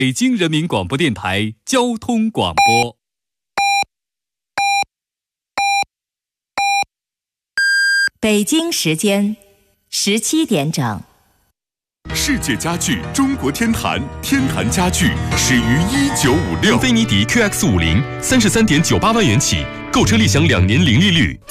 北京人民广播电台交通广播。 北京时间17点整。 世界家具中国天坛，天坛家具始于1956。 英菲尼迪 QX50 33.98万元起，购车立享2年零利率。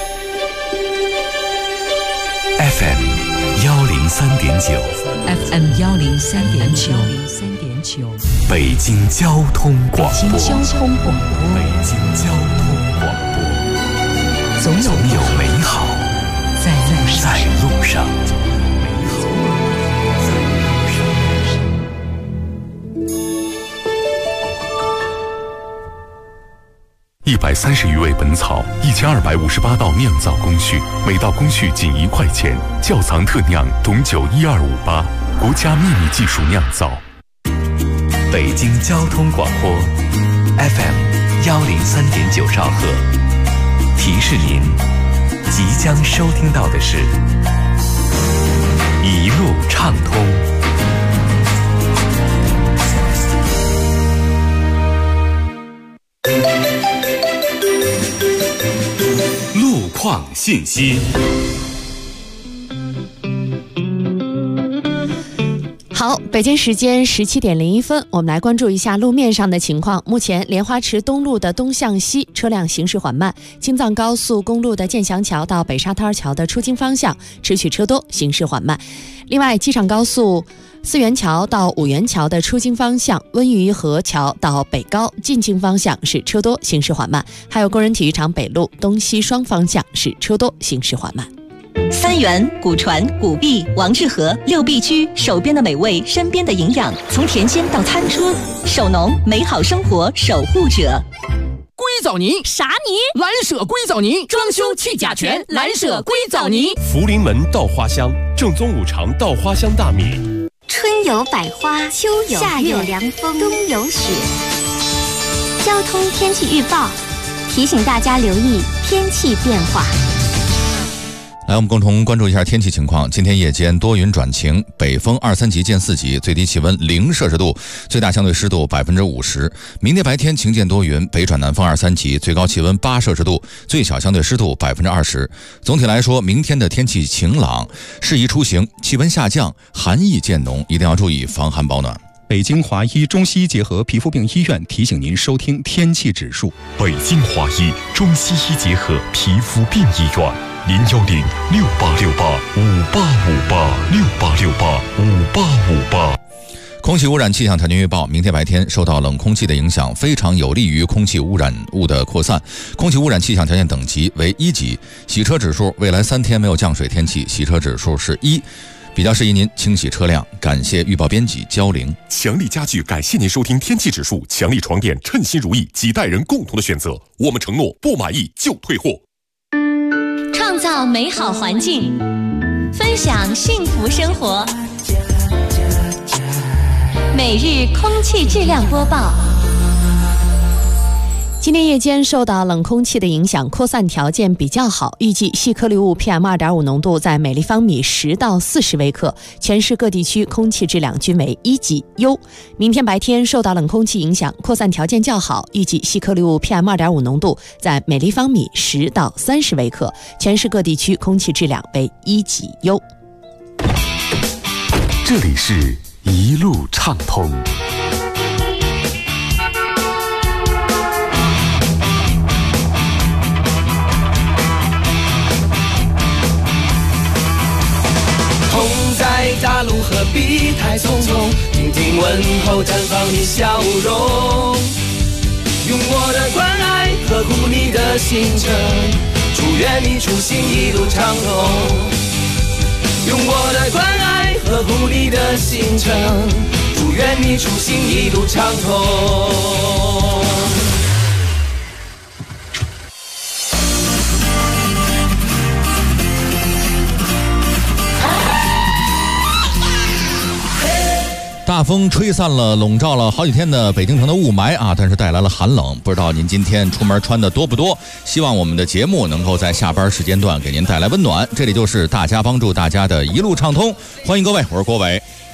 FM 103.9 FM 103.9 北京交通广播。 北京交通广播。 北京交通广播。 总有美好在路上。 130余味本草，1258道酿造工序，每道工序仅1块钱。窖藏特酿董酒12588，国家秘密技术酿造。 北京交通广播 FM 103.9兆赫，提示您，即将收听到的是一路畅通。 路况信息。 好，北京时间17点01分，我们来关注一下路面上的情况。目前，莲花池东路的东向西车辆行驶缓慢；京藏高速公路的建祥桥到北沙滩桥的出京方向持续车多，行驶缓慢。另外，机场高速 四元桥到五元桥的出京方向，温榆河桥到北高进京方向是车多，行驶缓慢。还有工人体育场北路东西双方向是车多，行驶缓慢。 三元、古传、古碧、王致和6必居，手边的美味，身边的营养，从田间到餐桌，手农美好生活守护者。 硅藻泥啥泥？蓝舍硅藻泥，装修去甲醛，蓝舍硅藻泥。 福临门稻花香，正宗五常稻花香大米。 春有百花，秋有夏有凉风，冬有雪。交通天气预报提醒大家留意天气变化。 来，我们共同关注一下天气情况。今天夜间多云转晴，北风2、3级见4级，最低气温0摄氏度，最大相对湿度50%。明天白天晴间多云，北转南风2、3级，最高气温8摄氏度，最小相对湿度20%。总体来说，明天的天气晴朗，适宜出行，气温下降，寒意渐浓，一定要注意防寒保暖。 北京华医中西医结合皮肤病医院提醒您收听天气指数。 北京华医中西医结合皮肤病医院，0106868585858，68685858。空气污染气象条件预报：明天白天受到冷空气的影响，非常有利于空气污染物的扩散。空气污染气象条件等级为1级，洗车指数未来3天没有降水天气，洗车指数是1。 比较适宜您清洗车辆。感谢预报编辑焦玲。 强力家具感谢您收听天气指数。强力床垫称心如意，几代人共同的选择。我们承诺不满意就退货。 创造美好环境，分享幸福生活。每日空气质量播报。 今天夜间受到冷空气的影响，扩散条件比较好，预计细颗粒物 PM2.5 浓度在每立方米10到40微克，全市各地区空气质量均为1级优。明天白天受到冷空气影响，扩散条件较好，预计细颗粒物 PM2.5 浓度在每立方米10到30微克，全市各地区空气质量为1级优。 这里是一路畅通。 大路何必太匆匆，听听问候，绽放你笑容。用我的关爱呵护你的行程，祝愿你出行一路畅通。用我的关爱呵护你的行程，祝愿你出行一路畅通。 大风吹散了笼罩了好几天的北京城的雾霾啊，但是带来了寒冷。不知道您今天出门穿的多不多？希望我们的节目能够在下班时间段给您带来温暖。这里就是大家帮助大家的一路畅通，欢迎各位，我是郭伟。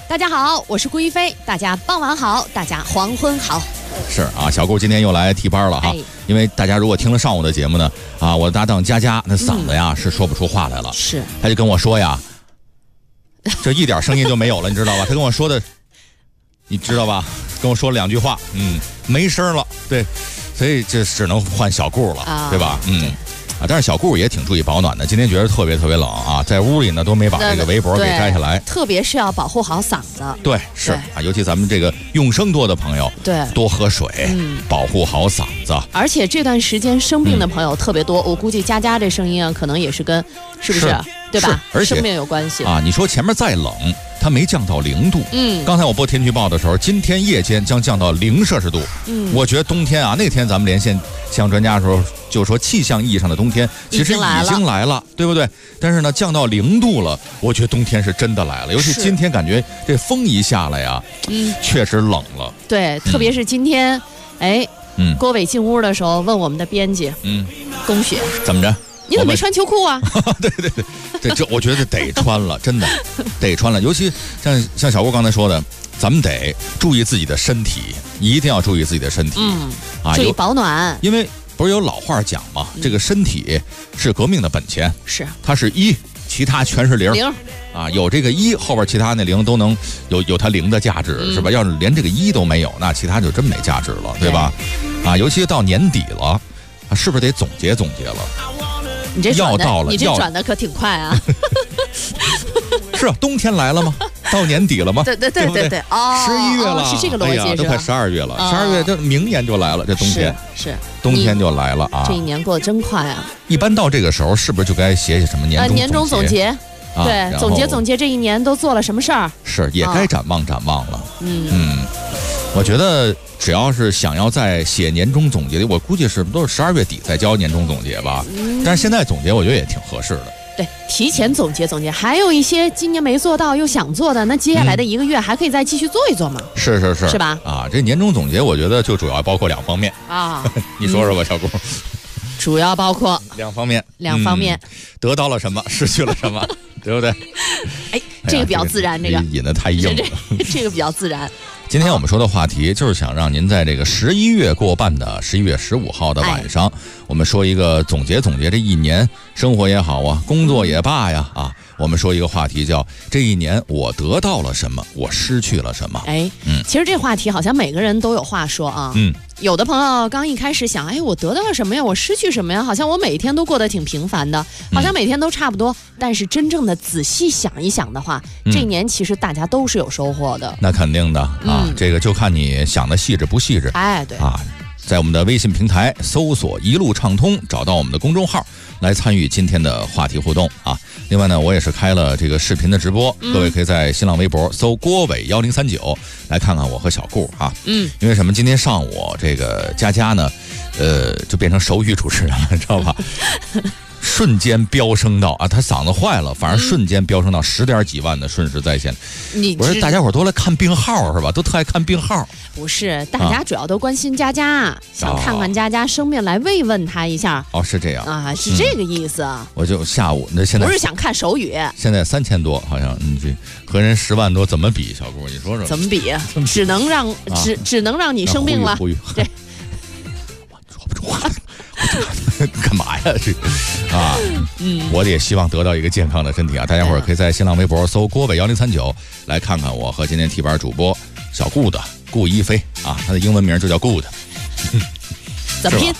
大家好，我是顾一飞，大家傍晚好，大家黄昏好。 是啊，小顾今天又来替班了哈，因为大家如果听了上午的节目呢，啊，我的搭档佳佳那嗓子呀是说不出话来了， 是， 他就跟我说呀，这一点声音就没有了，你知道吧？他跟我说的，你知道吧？跟我说了2句话，没声了，对，所以这只能换小顾了，对吧？但是小顾也挺注意保暖的，今天觉得特别冷啊，在屋里呢都没把这个围脖给摘下来， 特别是要保护好嗓子。 对，是啊，尤其咱们这个用声多的朋友， 对， 多喝水，保护好嗓子。 而且这段时间生病的朋友特别多，我估计佳佳这声音啊，可能也是跟是不是对吧？ 而且生病有关系啊。你说前面再冷，它没降到0度。刚才我播天气预报的时候，今天夜间将降到0摄氏度。我觉得冬天啊，那天咱们连线气象专家的时候就说，气象意义上的冬天其实已经来了，对不对？但是呢，降到0度了，我觉得冬天是真的来了。尤其今天感觉这风一下来呀，确实冷了。 对，特别是今天，郭伟进屋的时候问我们的编辑，宫雪怎么着？ 你怎么没穿秋裤啊？ 对，这我觉得得穿了，真的得穿了。尤其像小郭刚才说的，咱们得注意自己的身体，一定要注意自己的身体。 注意保暖。 因为不是有老话讲吗？这个身体是革命的本钱， 是它是1，其他全是0。啊，有这个1后边其他那0都能有它0的价值，是吧？要是连这个1都没有，那其他就真没价值了，对吧？啊，尤其到年底了，是不是得总结了？ 你这要到了， 你这转的可挺快啊！ 是啊，冬天来了吗？到年底了吗？ 对哦，11月了， 是这个逻辑， 都快12月了，12月这明年就来了，这冬天是冬天就来了啊！ 这一年过得真快啊！ 一般到这个时候，是不是就该写什么年终总结？ 对，总结这一年都做了什么事儿？ 是，也该展望了。我觉得只要是想要再写年终总结的，我估计都是12月底再交年终总结吧。但是现在总结，我觉得也挺合适的。 对，提前总结，还有一些今年没做到又想做的，那接下来的1个月还可以再继续做一做嘛。是吧？ 啊，这年终总结，我觉得就主要包括2方面啊。 你说说吧，小顾。 主要包括 2方面，得到了什么，失去了什么，对不对？ 这个比较自然，这个引得太硬了， 这个比较自然。 今天我们说的话题就是想让您在这个11月过半的11月15号的晚上，我们说一个总结这一年生活也好啊，工作也罢呀啊，我们说一个话题叫这一年我得到了什么，我失去了什么。 其实这话题好像每个人都有话说啊。有的朋友刚一开始想，我得到了什么呀？我失去什么呀？好像我每天都过得挺平凡的，好像每天都差不多。但是真正的仔细想一想的话，这一年其实大家都是有收获的。 那肯定的啊，这个就看你想的细致不细致。 对啊，在我们的微信平台搜索一路畅通，找到我们的公众号来参与今天的话题互动啊。另外呢，我也是开了这个视频的直播，各位可以在新浪微博搜郭伟1039来看看我和小顾啊。因为什么？今天上午这个佳佳呢，就变成手语主持人了，你知道吧？瞬间飙升到他嗓子坏了，反而瞬间飙升到10点几万的瞬时在线。我说大家伙都来看病号是吧？都特爱看病号。 不是，大家主要都关心佳佳，想看看佳佳生病来慰问她一下。 是这样啊，是这个意思。 我就下午那现在不是想看手语， 现在3000多，好像这和人10万多怎么比？小顾，你说说怎么比？只能让你生病了。 呼吁对， 我说不出话。干嘛呀？这啊，我也希望得到一个健康的身体啊！大家伙儿可以在新浪微博搜郭伟1039来看看我和今天替班主播小顾一飞啊，他的英文名就叫 Good， 怎么拼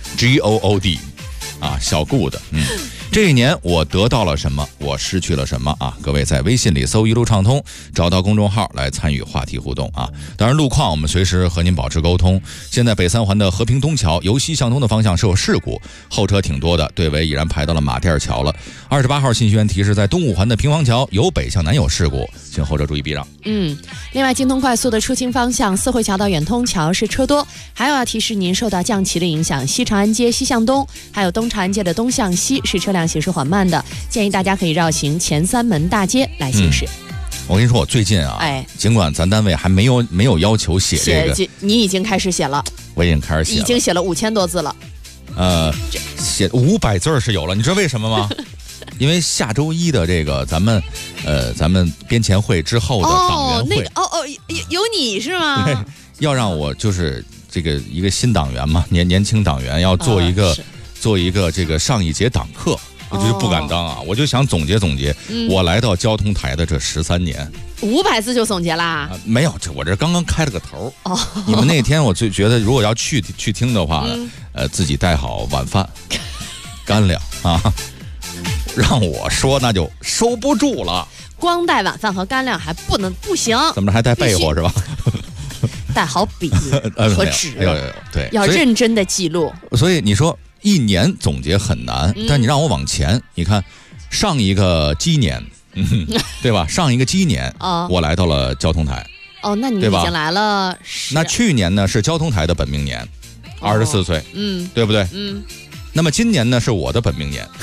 ？GOOD 啊，小顾的。这一年我得到了什么，我失去了什么啊？各位在微信里搜一路畅通，找到公众号来参与话题互动啊！当然路况我们随时和您保持沟通。现在北3环的和平东桥由西向东的方向是有事故，后车挺多的，队尾已然排到了马甸桥了。28号信息员提示，在东5环的平房桥由北向南有事故，请后车注意避让。 另外京通快速的出京方向四惠桥到远通桥是车多，还有要提示您受到降旗的影响，西长安街西向东还有东长安街的东向西是车辆行驶缓慢的，建议大家可以绕行前3门大街来行驶。 我跟你说，我最近啊，尽管咱单位还没有要求写这个， 你已经开始写了。 我已经开始写了， 已经写了5000多字了。 写500字是有了，你知道为什么吗？ 因为下周一的这个咱们编前会之后的党员会， 有你是吗？ 对，要让我就是这个一个新党员嘛，年轻党员要做一个这个上一节党课。我就不敢当啊！我就想总结我来到交通台的这13年 ，500字就总结啦？ 没有，我这刚刚开了个头。你们那天我就觉得，如果要去听的话，自己带好晚饭、干粮啊，让我说那就收不住了。 光带晚饭和干粮还不行？ 怎么着还带被窝是吧？ 带好笔和纸， 对， 要认真的记录。 所以你说。1年总结很难，但你让我往前，你看上一个鸡年，对吧？上一个鸡年，我来到了交通台。 那你已经来了。 那去年呢是交通台的本命年，24岁，对不对？那么今年呢是我的本命年。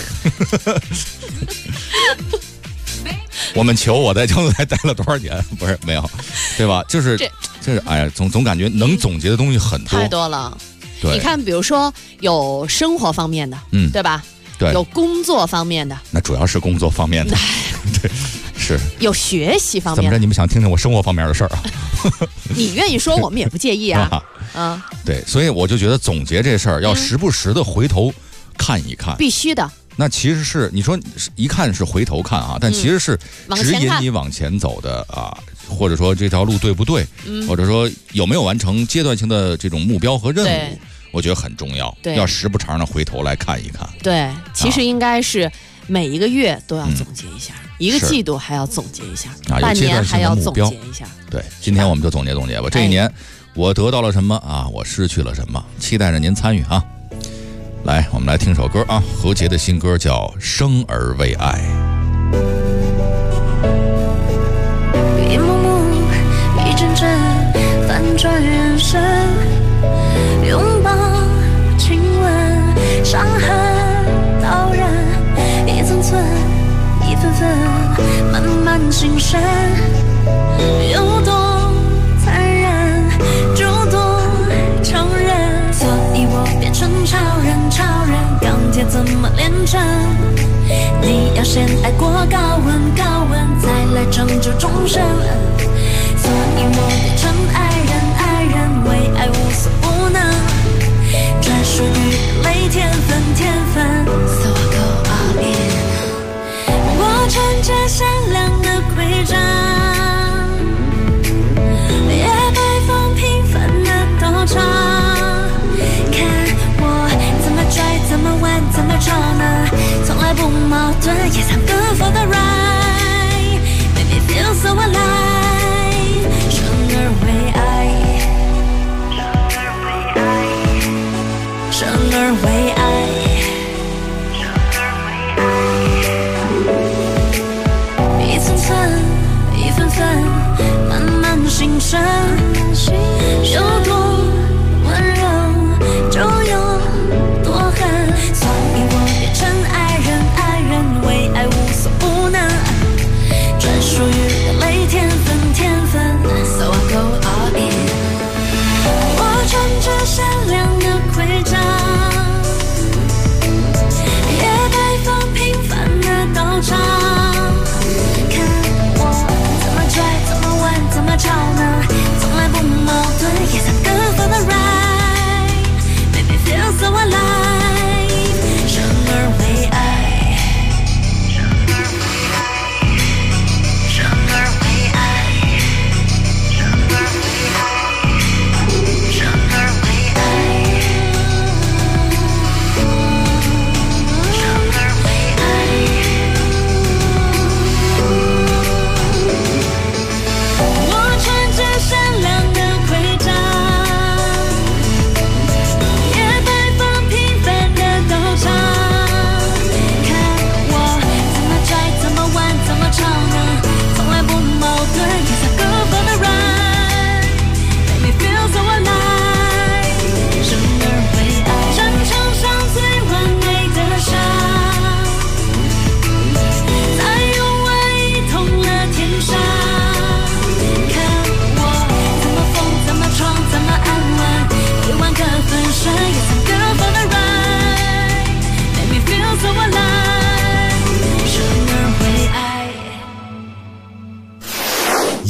我们求我在交通台待了多少年？不是没有，对吧？就是哎呀，总感觉能总结的东西很多， 太多了。 你看，比如说有生活方面的，对吧？ 对， 有工作方面的， 那主要是工作方面的，对，是有学习方面的。 怎么着？你们想听听我生活方面的事儿啊？ 你愿意说，我们也不介意啊。 对，所以我就觉得总结这事儿要时不时的回头看一看， 必须的。 那其实是你说一看是回头看啊，但其实是指引你往前走的啊，或者说这条路对不对，或者说有没有完成阶段性的这种目标和任务。我觉得很重要，要时不常的回头来看一看。 对，其实应该是每一个月都要总结一下，一个季度还要总结一下，半年还要总结一下。 对，今天我们就总结吧。这一年我得到了什么啊？我失去了什么？期待着您参与啊！来，我们来听首歌啊，何洁的新歌叫《生而为爱》。 一幕幕，一阵阵，反转人生。拥抱亲吻，伤痕刀刃，一寸寸，一分分，慢慢心生。有多残忍，主动承认，所以我变成超人，钢铁怎么炼成？你要先爱过高温，再来拯救众生。所以我变成爱人，为爱无所不能，专属于人类天分。So I go all in， 我穿着闪亮的盔甲，也摆放平凡的斗场。看我怎么拽，怎么玩，怎么吵呢？从来不矛盾，也唱歌 for the right， make me feel so alive， 生而为爱。生而为爱，一寸寸，一分分，慢慢心生。有多温柔，就有多狠。所以我变成爱人，为爱无所不能，专属于人类天分。So I go all in， 我穿着闪亮的盔甲，也摆放平凡的斗场。看我怎么拽，怎么玩，怎么吵呢？从来不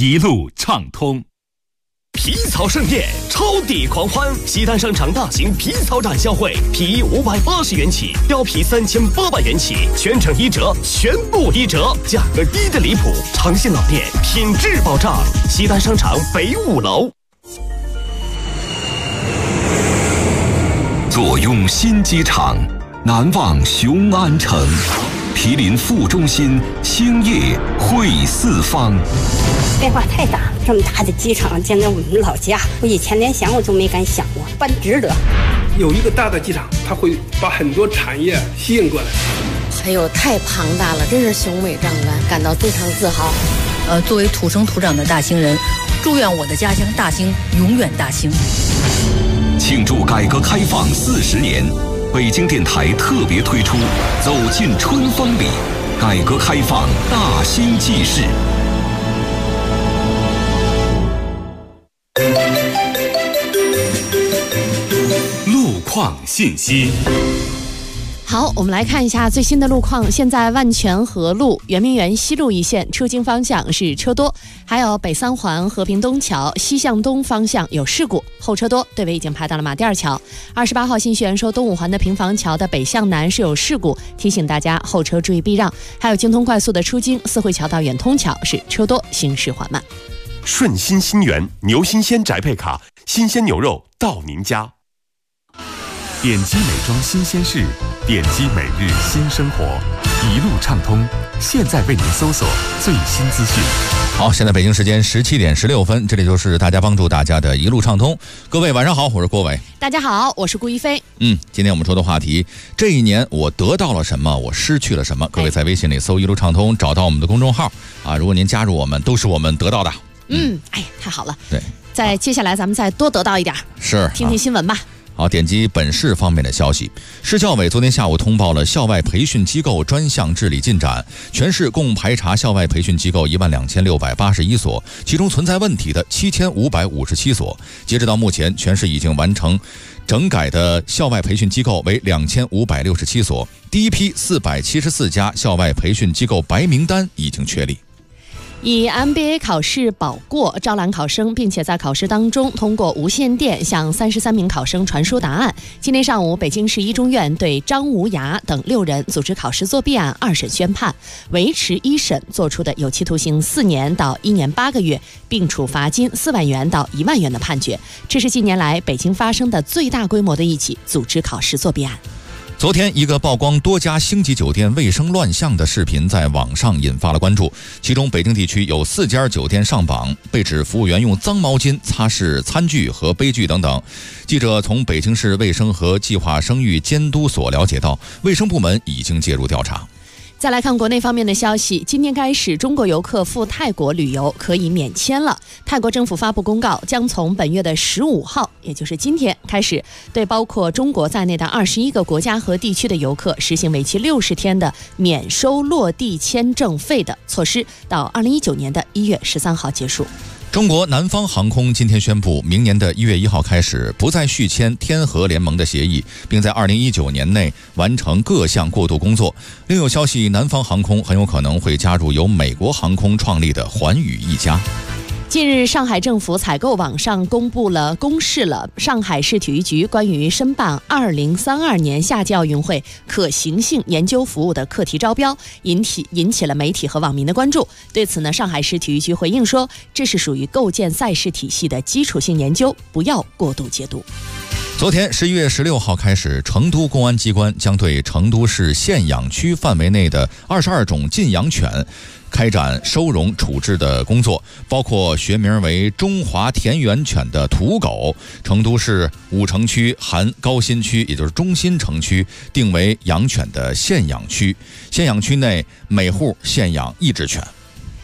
一路畅通。 皮草盛宴，超抵狂欢！西单商场大型皮草展销会，皮衣580元起，貂皮3800元起，全程1折，全部1折，价格低的离谱！长信老店，品质保障。西单商场北5楼。 坐拥新机场，难忘雄安城。毗邻副中心，兴业汇四方。 变化太大了，这么大的机场，将在我们老家，我以前连想我都没敢想过，办值得。 有一个大的机场，它会把很多产业吸引过来。 哎呦，太庞大了，真是雄伟壮观，感到非常自豪。 作为土生土长的大兴人，祝愿我的家乡大兴永远大兴。 庆祝改革开放40年。北京电台特别推出《走进春风里》，改革开放大兴纪事。 路况信息。 好，我们来看一下最新的路况。现在万泉河路、圆明园西路一线出京方向是车多，还有北三环和平东桥西向东方向有事故，后车多，队尾已经排到了马甸桥。28号信息员说，东五环的平房桥的北向南是有事故，提醒大家后车注意避让。还有京通快速的出京四惠桥到远通桥是车多，行驶缓慢。 顺心新源牛新鲜宅配卡，新鲜牛肉到您家。点击美妆新鲜事，点击每日新生活，一路畅通。现在为您搜索最新资讯。 好，现在北京时间17点16分，这里就是大家帮助大家的一路畅通。各位晚上好，我是郭伟。 大家好，我是顾一飞。 今天我们说的话题，这一年我得到了什么，我失去了什么？各位在微信里搜一路畅通，找到我们的公众号啊，如果您加入我们，都是我们得到的。 哎呀，太好了。 对， 在接下来咱们再多得到一点， 是听听新闻吧。 好，点击本市方面的消息。市教委昨天下午通报了校外培训机构专项治理进展，全市共排查校外培训机构12681所，其中存在问题的7557所。截止到目前，全市已经完成整改的校外培训机构为2567所，第一批474家校外培训机构白名单已经确立。 以 MBA 考试保过招揽考生，并且在考试当中通过无线电向33名考生传输答案。今天上午，北京市一中院对张吴雅等6人组织考试作弊案2审宣判，维持1审作出的有期徒刑4年到1年8个月，并处罚金4万元到1万元的判决。这是近年来北京发生的最大规模的一起组织考试作弊案。 昨天，一个曝光多家星级酒店卫生乱象的视频在网上引发了关注。其中，北京地区有4家酒店上榜，被指服务员用脏毛巾擦拭餐具和杯具等等。记者从北京市卫生和计划生育监督所了解到，卫生部门已经介入调查。 再来看国内方面的消息，今天开始，中国游客赴泰国旅游可以免签了。泰国政府发布公告，将从本月的15号，也就是今天开始，对包括中国在内的21个国家和地区的游客实行为期60天的免收落地签证费的措施，到2019年的1月13号结束。 中国南方航空今天宣布，明年的1月1号开始不再续签天合联盟的协议，并在2019年内完成各项过渡工作。另有消息，南方航空很有可能会加入由美国航空创立的寰宇一家。 近日，上海政府采购网上公示了上海市体育局关于申办2032年夏季奥运会可行性研究服务的课题招标，引起了媒体和网民的关注。对此呢，上海市体育局回应说，这是属于构建赛事体系的基础性研究，不要过度解读。 昨天11月16号开始，成都公安机关将对成都市限养区范围内的22种禁养犬开展收容处置的工作，包括学名为中华田园犬的土狗。成都市5城区含高新区，也就是中心城区，定为养犬的限养区。限养区内每户限养1只犬。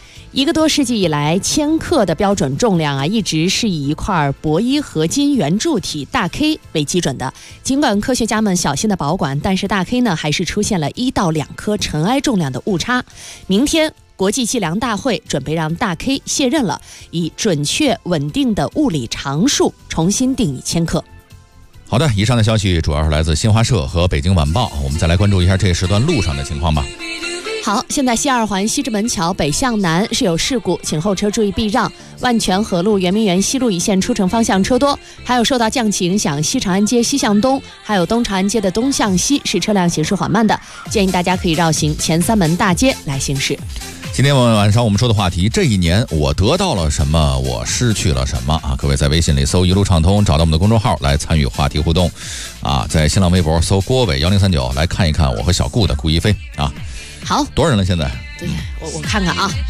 1个多世纪以来，1000克的标准重量一直是以一块铂1合金圆柱体大 K 为基准的。尽管科学家们小心的保管，但是大 K 呢还是出现了1到2颗尘埃重量的误差。明天国际计量大会准备让大 K 卸任了，以准确稳定的物理常数重新定义1000克。 好的，以上的消息主要是来自新华社和北京晚报。我们再来关注一下这时段路上的情况吧。 好，现在西二环西直门桥北向南是有事故，请后车注意避让。万泉河路圆明园西路一线出城方向车多，还有受到降气影响，西长安街西向东，还有东长安街的东向西是车辆行驶缓慢的，建议大家可以绕行前三门大街来行驶。 今天晚上我们说的话题，这一年我得到了什么，我失去了什么啊？各位在微信里搜一路畅通，找到我们的公众号来参与话题互动啊，在新浪微博搜郭伟1039来看一看我和小顾的顾一飞啊。 好， 多少人了现在？ 对，我看看啊。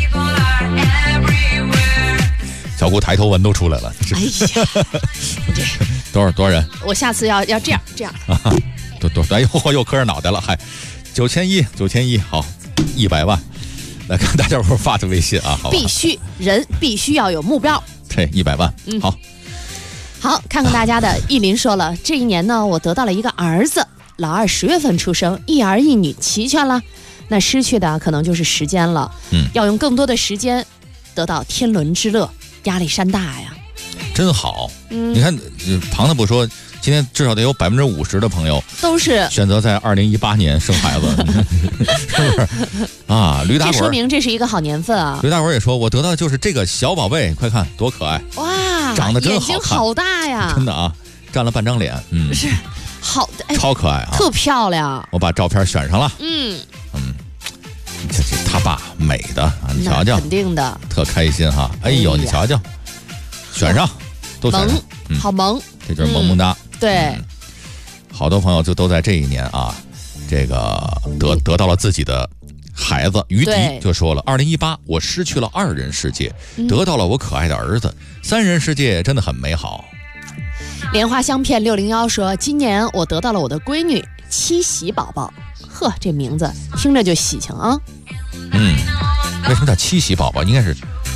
小顾抬头纹都出来了。 哎呀， 多少人？ 我下次要这样。 啊，哎呦，又磕着脑袋了，还9100，好，100万。来看大家伙发的微信啊，好吧？ 必须要有目标。 对，100万。 好，看看大家的。意林说了，这一年呢，我得到了一个儿子，老二10月份出生，一儿一女齐全了。那失去的可能就是时间了。要用更多的时间得到天伦之乐，压力山大呀。 真好。你看，庞不说，今天至少得有50%的朋友都是选择在2018年生孩子，是不是啊？驴打滚， 这说明这是一一个好年份啊。 驴打滚也说，我得到的就是这个小宝贝，快看多可爱！ 哇， 长得真好看， 眼睛好大呀！ 真的啊，占了半张脸。 是好的， 超可爱啊， 特漂亮。 我把照片选上了。这他爸美的啊，你瞧瞧， 肯定的， 特开心哈。哎呦，你瞧瞧，选上，都选上， 好萌， 这就是萌萌哒。 对， 好多朋友就都在这一年啊，这个得到了自己的孩子。于迪就说了，2018我失去了2人世界，得到了我可爱的儿子，3人世界真的很美好。 莲花香片601说，今年我得到了我的闺女七喜宝宝。呵，这名字听着就喜庆啊。 为什么叫七喜宝宝？应该是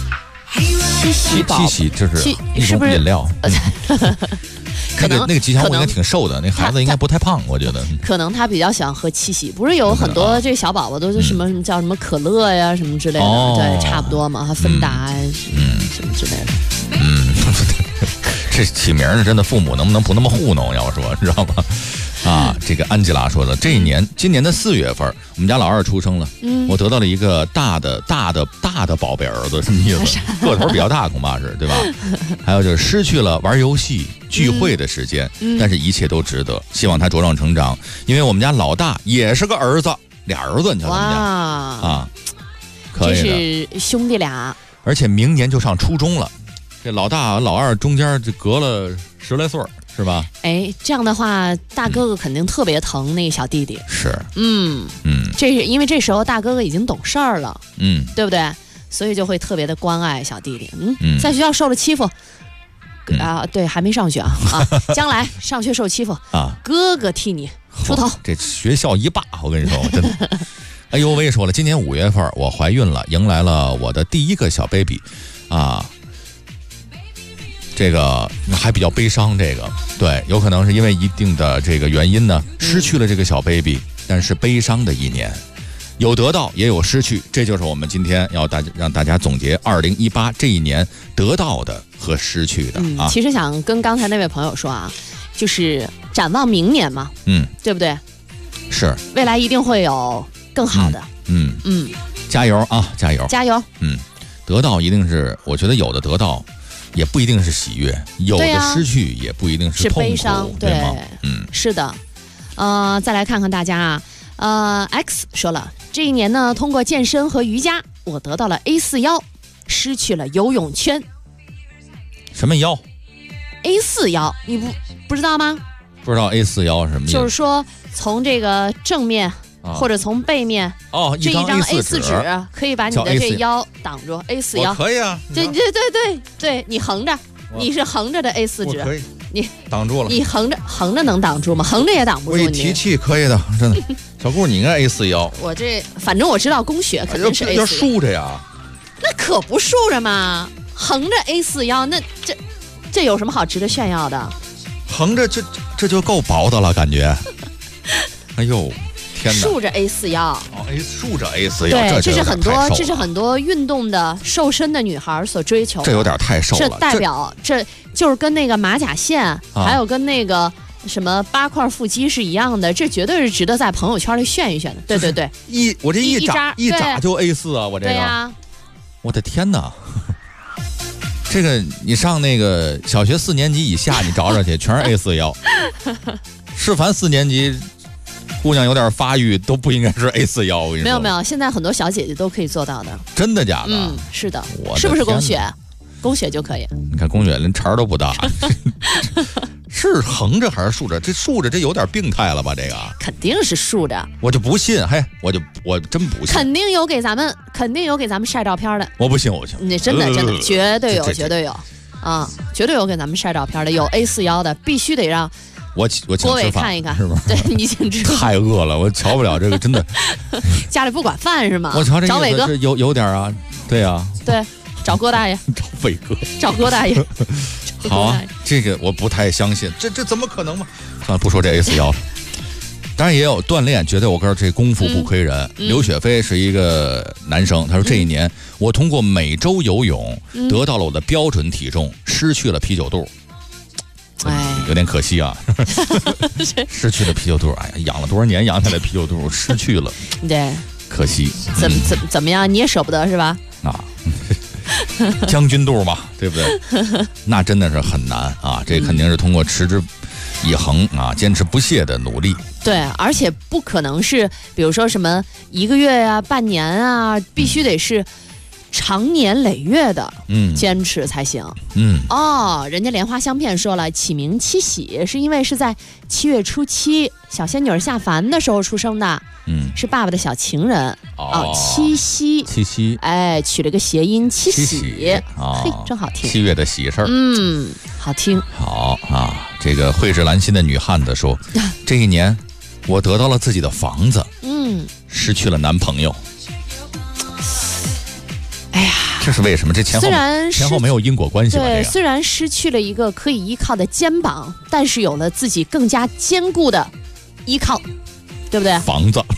七喜就是一种饮料。 可能那个吉祥物应该挺瘦的，那孩子应该不太胖，我觉得。 可能他比较喜欢喝七喜，不是有很多这小宝宝都是什么叫什么可乐呀什么之类的，对，差不多嘛，还芬达什么之类的。 这起名儿真的，父母能不能不那么糊弄？要说你知道吗？啊，这个安吉拉说的，今年的4月份，我们家老二出生了，我得到了一个大的宝贝儿子，什么意思？个头比较大，恐怕是对吧？还有就是失去了玩游戏聚会的时间，但是一切都值得。希望他茁壮成长，因为我们家老大也是个儿子，俩儿子，你瞧他们家啊，可以的， 这是兄弟俩， 而且明年就上初中了。这老大老二中间就隔了10来岁，是吧？ 哎，这样的话，大哥哥肯定特别疼那个小弟弟。 是， 这是因为这时候大哥哥已经懂事儿了，对不对？所以就会特别的关爱小弟弟。在学校受了欺负啊，对，还没上学啊，将来上学受欺负啊，哥哥替你出头。 这学校一霸，我跟你说，真的。哎呦，我也说了，今年5月份我怀孕了，迎来了我的第一个小 baby， 啊。这个还比较悲伤，这个对，有可能是因为一定的这个原因呢，失去了这个小 baby， 但是悲伤的一年，有得到也有失去，这就是我们今天要让大家总结2018这一年得到的和失去的啊。 其实想跟刚才那位朋友说啊，就是展望明年嘛，对不对？ 是， 未来一定会有更好的， 加油啊，加油， 加油， 得到一定是，我觉得有的得到。也不一定是喜悦，有的失去也不一定是痛苦， 悲伤，对吗？ 是的。再来看看大家啊，X 说了，这一年呢，通过健身和瑜伽，我得到了 A4 腰，失去了游泳圈。 什么腰 ？A4 腰，你不知道吗？ 不知道 A4 腰是什么意思？ 就是说从这个正面。或者从背面这一张 A4 纸可以把你的这腰挡住 A4 腰， 可以啊， 对，你横着，你是横着的 A4 纸， 可以， 你挡住了， 你横着能挡住吗？横着也挡不住你。 我一提气可以的，真的。小顾，你应该 A4 腰， 我这反正我知道供血肯定是 A4， 要竖着呀， 那可不竖着嘛，横着 A4 腰，那这有什么好值得炫耀的？ 横着这就够薄的了，感觉。哎呦。 竖着 A4 腰， 竖着 A4 腰， 对，这是很多运动的瘦身的女孩所追求的。 这有点太瘦了， 这代表这就是跟那个马甲线，还有跟那个什么8块腹肌是一样的，这绝对是值得在朋友圈里炫一炫的。对对对， 我这一眨就 A4 啊，我这个。 对呀， 我的天哪！这个你上那个小学4年级以下，你找找去，全是 A4 腰。是凡4年级姑娘有点发育，都不应该是 A4 腰。我跟你说， 没有，现在很多小姐姐都可以做到的。 真的假的？ 嗯，是的。是不是宫雪？宫雪就可以。 你看宫雪连茬都不大。是横着还是竖着？这竖着这有点病态了吧？这个肯定是竖着。 我就不信，嘿，我真不信。 肯定有给咱们晒照片的。 我不信。 那真的绝对有，绝对有啊，绝对有给咱们晒照片的，有 A4 腰的，必须得让我请郭伟看一看， 是吧？ 对，你请吃饭。 太饿了，我瞧不了这个，真的。 家里不管饭是吗？ 我瞧这找伟哥有点啊，对啊， 对，找郭大爷， 找伟哥， 找郭大爷。 好啊，这个我不太相信，这怎么可能嘛？算了，不说这 A4 腰了。当然也有锻炼，觉得我跟这功夫不亏人。刘雪飞是一个男生，他说这一年我通过每周游泳得到了我的标准体重，失去了啤酒肚。有点可惜啊，失去了啤酒肚。哎呀，养了多少年养下来啤酒肚，失去了， 对， 可惜。 怎么样？你也舍不得是吧？ 啊。将军肚嘛，对不对？那真的是很难啊！这肯定是通过持之以恒啊，坚持不懈的努力。 对，而且不可能是，比如说什么1个月啊、半年啊，必须得是长年累月的坚持才行。人家莲花香片说了，起名七喜是因为是在7月初7小仙女下凡的时候出生的。是爸爸的小情人七夕，哎，取了个谐音七喜，嘿，真好听。 7月的喜事儿， 好听。 好啊，这个蕙质兰心的女汉子说，这一年我得到了自己的房子，失去了男朋友。哎呀，这是为什么？这前后没有因果关系吧？ 对，虽然失去了一个可以依靠的肩膀，但是有了自己更加坚固的依靠。对不对？ 房子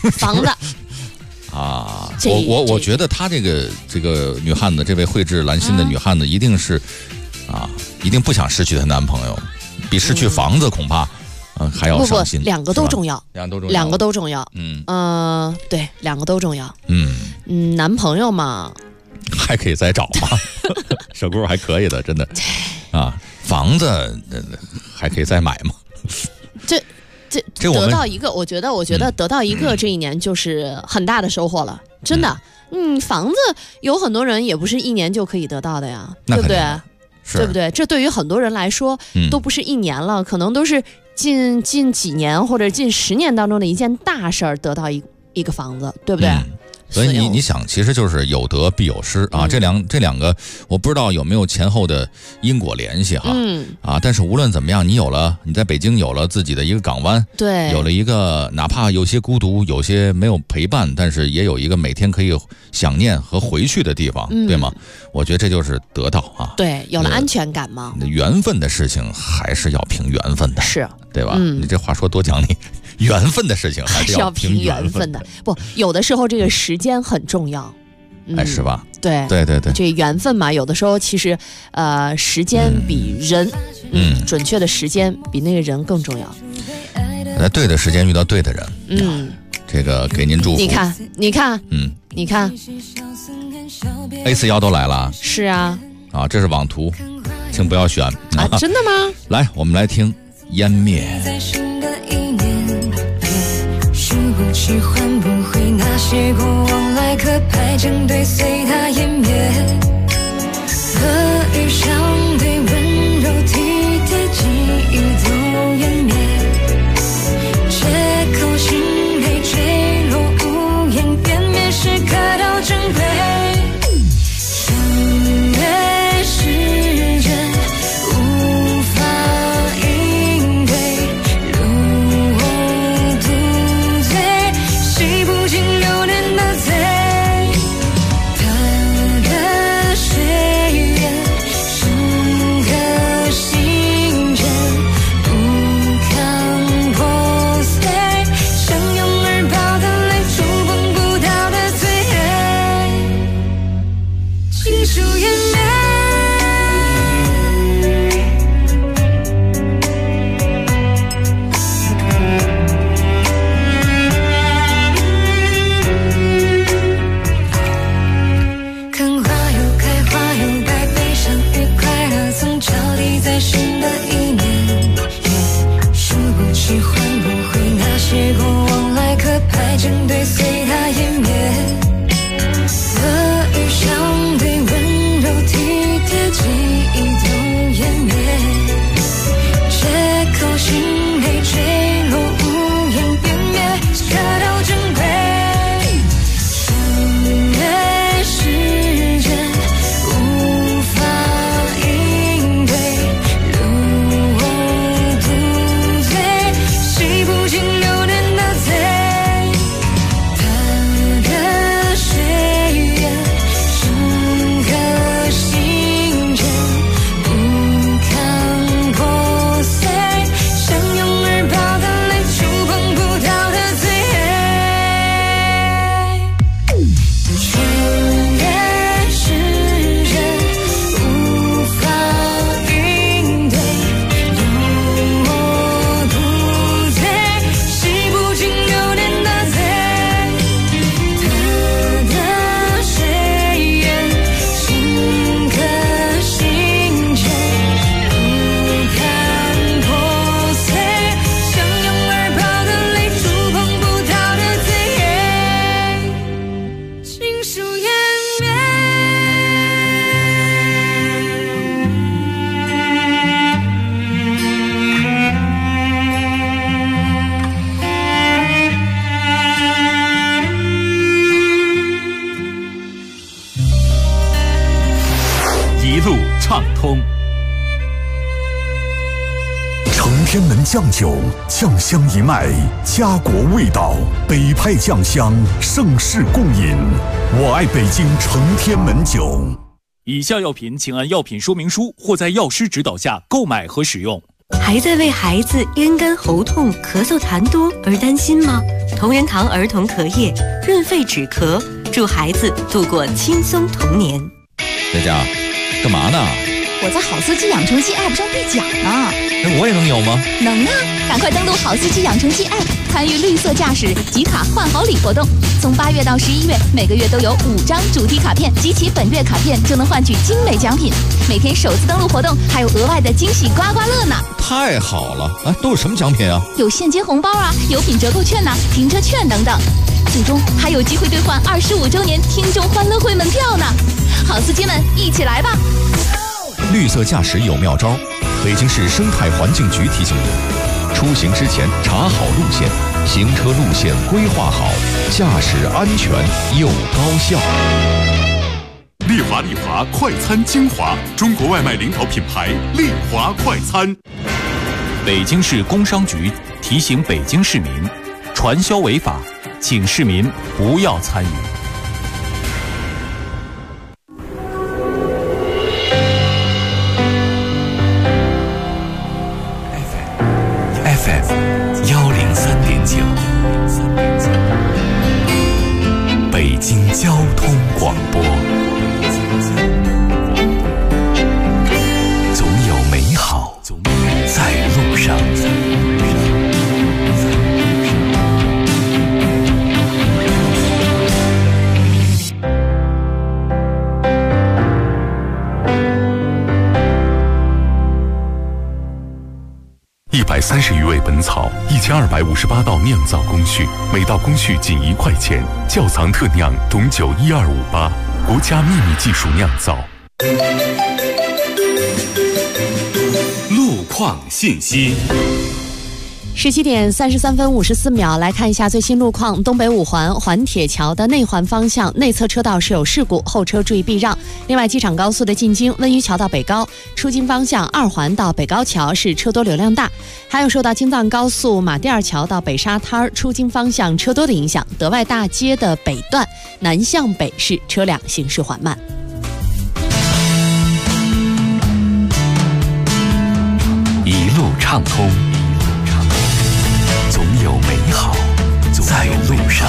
啊，我觉得她这个女汉子，这位蕙质兰心的女汉子，一定是一定不想失去她男朋友，比失去房子恐怕还要伤心。 两个都重要，两个都重要。对，两个都重要。男朋友嘛， 还可以再找嘛，小姑还可以的，真的啊，房子还可以再买嘛。 这得到一个，我觉得得到一个这一年就是很大的收获了，真的。房子有很多人也不是1年就可以得到的呀，对不对？对不对？这对于很多人来说都不是1年了，可能都是近几年或者近10年当中的一件大事儿，得到一个房子，对不对？ 所以你想，其实就是有得必有失啊。这两个，我不知道有没有前后的因果联系哈。但是无论怎么样，你在北京有了自己的一个港湾， 对， 有了一个哪怕有些孤独，有些没有陪伴，但是也有一个每天可以想念和回去的地方，对吗？我觉得这就是得到啊。 对，有了安全感嘛。 缘分的事情还是要凭缘分的， 是， 对吧？你这话说多讲理。缘分的事情还是要凭缘分的， 不，有的时候这个时间很重要， 是吧？ 对，这缘分嘛，有的时候其实时间比人，准确的时间比那个人更重要。 在对的时间遇到对的人，这个给您祝福。 你看 ，A4 腰都来了， 是啊， 这是网图，请不要选啊！真的吗？ 来，我们来听湮灭。 不去换不回那些过往来可拍正对随它湮灭，和余香对温柔体贴记忆都湮灭，借口心被坠落无言变灭时刻都珍贵，湮灭时间无法应对，洗不尽流年的罪，他的血缘深刻心天门酱酒，酱香一脉，家国味道，北派酱香，盛世共饮。我爱北京承天门酒。 以下药品请按药品说明书或在药师指导下购买和使用。 还在为孩子咽干喉痛、咳嗽痰多而担心吗？同仁堂儿童咳液润肺止咳，助孩子度过轻松童年。 在家干嘛呢？ 我在好司机养成记 App 上兑奖呢。 我也能有吗？ 能啊！赶快登录好司机养成记 App， 参与绿色驾驶集卡换好礼活动。从8月到11月，每个月都有5张主题卡片，集齐本月卡片就能换取精美奖品。每天首次登录活动还有额外的惊喜刮刮乐呢！ 太好了！哎，都有什么奖品啊？ 有现金红包啊，油品折扣券呐、停车券等等。最终还有机会兑换25周年听众欢乐会门票呢！好司机们，一起来吧！ 绿色驾驶有妙招，北京市生态环境局提醒您：出行之前查好路线，行车路线规划好，驾驶安全又高效。 丽华快餐精华，中国外卖领导品牌丽华快餐。 北京市工商局提醒北京市民，传销违法，请市民不要参与。 北京交通广播，总有美好在路上。 130余味本草，1258道酿造工序，每道工序仅1块钱。窖藏特酿董酒12588，国家秘密技术酿造。 路况信息。 17点33分54秒，来看一下最新路况。东北5环环铁桥的内环方向内侧车道是有事故，后车注意避让。另外，机场高速的进京温榆桥到北高出京方向2环到北高桥是车多流量大。还有受到京藏高速马甸二桥到北沙滩出京方向车多的影响，德外大街的北段南向北是车辆行驶缓慢。 一路畅通，总有美好在路上。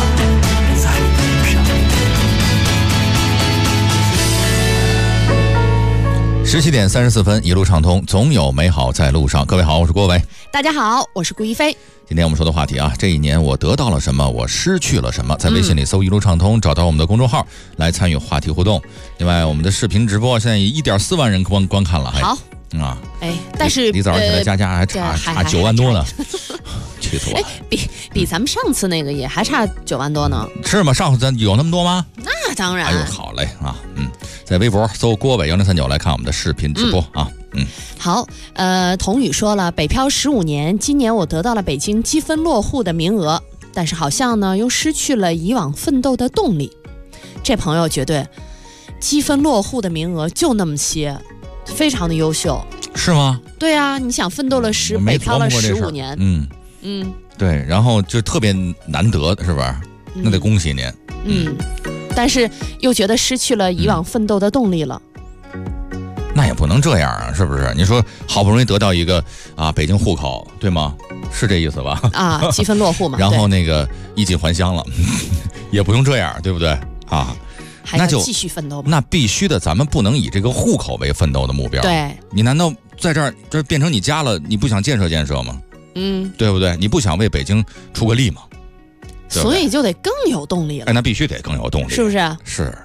17点34分，一路畅通，总有美好在路上。各位好，我是郭伟。 大家好，我是顾一飞。 今天我们说的话题啊，这一年我得到了什么，我失去了什么？在微信里搜一路畅通，找到我们的公众号来参与话题互动。另外，我们的视频直播现在1.4万人观看了。 好啊， 但是李早上起来加还差9万多呢，气死我了！ 比咱们上次那个也还差9万多呢。 是吗？上次咱有那么多吗？ 那当然。 哎呦，好嘞啊，在微博搜郭伟1039来看我们的视频直播啊。 好，童宇说了，北漂15年，今年我得到了北京积分落户的名额，但是好像呢又失去了以往奋斗的动力。这朋友绝对积分落户的名额就那么些，非常的优秀。 是吗？ 对啊，你想奋斗了北漂了15年， 对，然后就特别难得，是不是？那得恭喜您。 但是又觉得失去了以往奋斗的动力了。 那也不能这样啊，是不是？你说好不容易得到一个北京户口，对吗？是这意思吧？ 积分落户嘛。 然后那个衣锦还乡了，也不用这样，对不对啊？ 还要继续奋斗吧？ 那必须的，咱们不能以这个户口为奋斗的目标。 对， 你难道在这变成你家了？你不想建设吗？对不对？你不想为北京出个力吗？ 所以就得更有动力了。 那必须得更有动力， 是不是？ 是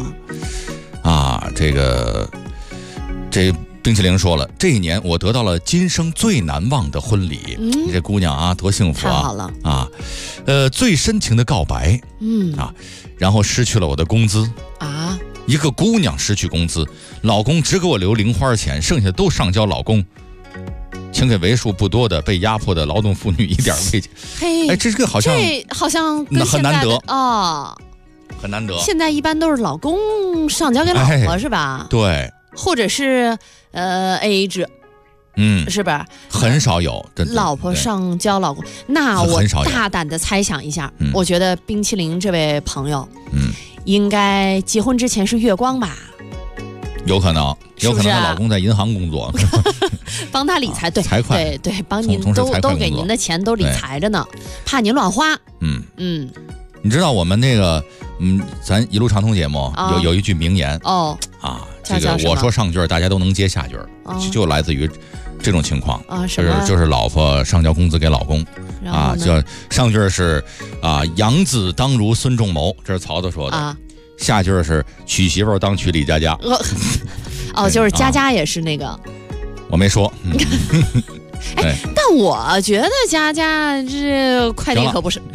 这冰淇淋说了，这一年我得到了今生最难忘的婚礼。你这姑娘啊，多幸福啊！ 太好了啊！最深情的告白。然后失去了我的工资啊！ 一个姑娘失去工资，老公只给我留零花钱，剩下都上交老公，请给为数不多的被压迫的劳动妇女一点慰藉。 嘿， 这个好像很难得啊， 很难得。 现在一般都是老公上交给老婆，是吧？ 对。 或者是AA 制， 是不是？ 很少有，真的。 老婆上交老公，那我大胆的猜想一下，我觉得冰淇淋这位朋友，应该结婚之前是月光吧？ 有可能，有可能她老公在银行工作， 帮她理财，对， 财会， 对，帮您都给您的钱都理财着呢，怕您乱花。 你知道我们那个，咱一路畅通节目有一句名言这个我说上句，大家都能接下句，就来自于这种情况就是老婆上交工资给老公就上句是养子当如孙仲谋，这是曹操说的下句是娶媳妇当娶李佳佳。 就是佳佳也是那个， 我没说。 但我觉得佳佳这快递可不是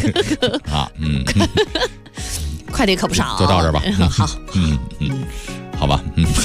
快递可不少， 就到这儿吧。 好， 好吧，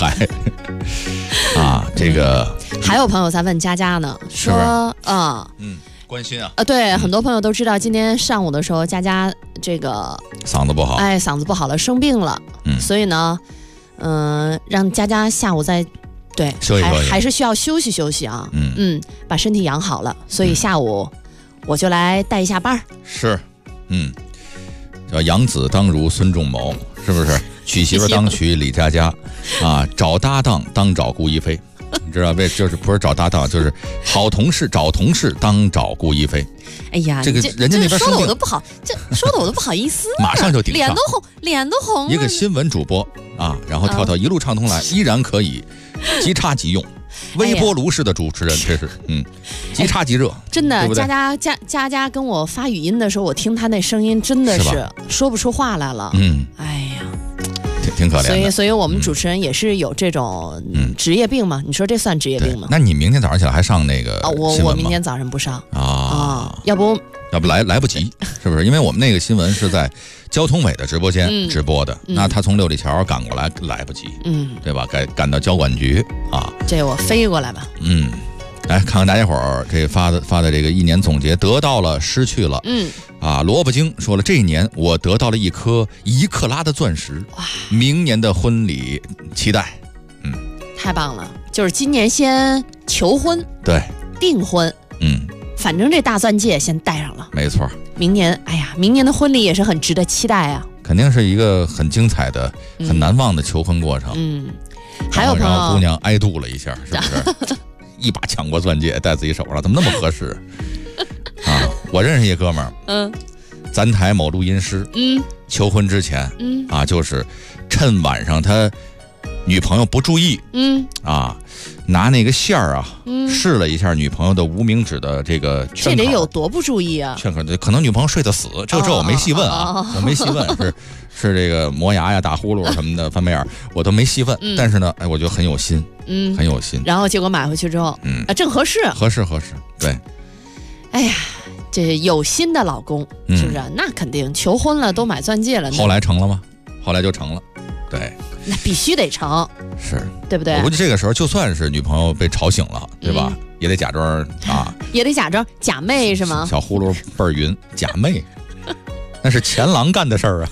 这个还有朋友在问佳佳呢，说关心对，很多朋友都知道，今天上午的时候，佳佳这个嗓子不好， 嗓子不好了，生病了，所以呢，让佳佳下午再休息还是需要休息休息啊，把身体养好了，所以下午我就来带一下班。 是，叫养子当如孙仲谋，是不是？娶媳妇当娶李佳佳找搭档当找顾一飞。你知道就是不是找搭档，就是好同事找同事当找顾一飞。 哎呀， 这个人家那边说的我都不好，说的我都不好意思了， 马上就顶上， 脸都红了。 一个新闻主播然后跳一路畅通来，依然可以即插即用，微波炉式的主持人，这是即插即热。 真的， 对对佳佳跟我发语音的时候，我听她那声音真的是说不出话来了。哎呀。 挺可怜的， 所以我们主持人也是有这种职业病嘛？你说这算职业病吗？ 那你明天早上起来还上那个我明天早上不上要不来不及，是不是？因为我们那个新闻是在交通委的直播间直播的，那他从六里桥赶过来来不及，对吧？赶到交管局这我飞过来吧。 来看看大家伙儿这发的这个一年总结，得到了，失去了。萝卜精说了，这一年我得到了一颗1克拉的钻石，明年的婚礼期待。 太棒了，就是今年先求婚， 对， 订婚，反正这大钻戒先戴上了， 没错。 明年的婚礼也是很值得期待啊， 肯定是一个很精彩的、很难忘的求婚过程。 还有朋友， 然后姑娘哀度了一下，是不是？一把抢过钻戒戴自己手上，怎么那么合适我认识一哥们儿，咱台某录音师，求婚之前，就是趁晚上他女朋友不注意，拿那个线儿试了一下女朋友的无名指的这个圈口， 这得有多不注意啊？ 圈口可能女朋友睡得死，这我没细问我没细问，是这个磨牙呀、打呼噜什么的翻白眼，我都没细问。但是呢，我觉得很有心，很有心。 然后结果买回去之后，正合适， 对。 哎呀，这有心的老公是不是？那肯定求婚了，都买钻戒了。 后来成了吗？后来就成了，对。 那必须得成， 是对不对？ 我估计这个时候就算是女朋友被吵醒了，对吧？也得假装也得假装假寐是吗？ 小呼噜倍儿匀，假寐，那是钱郎干的事儿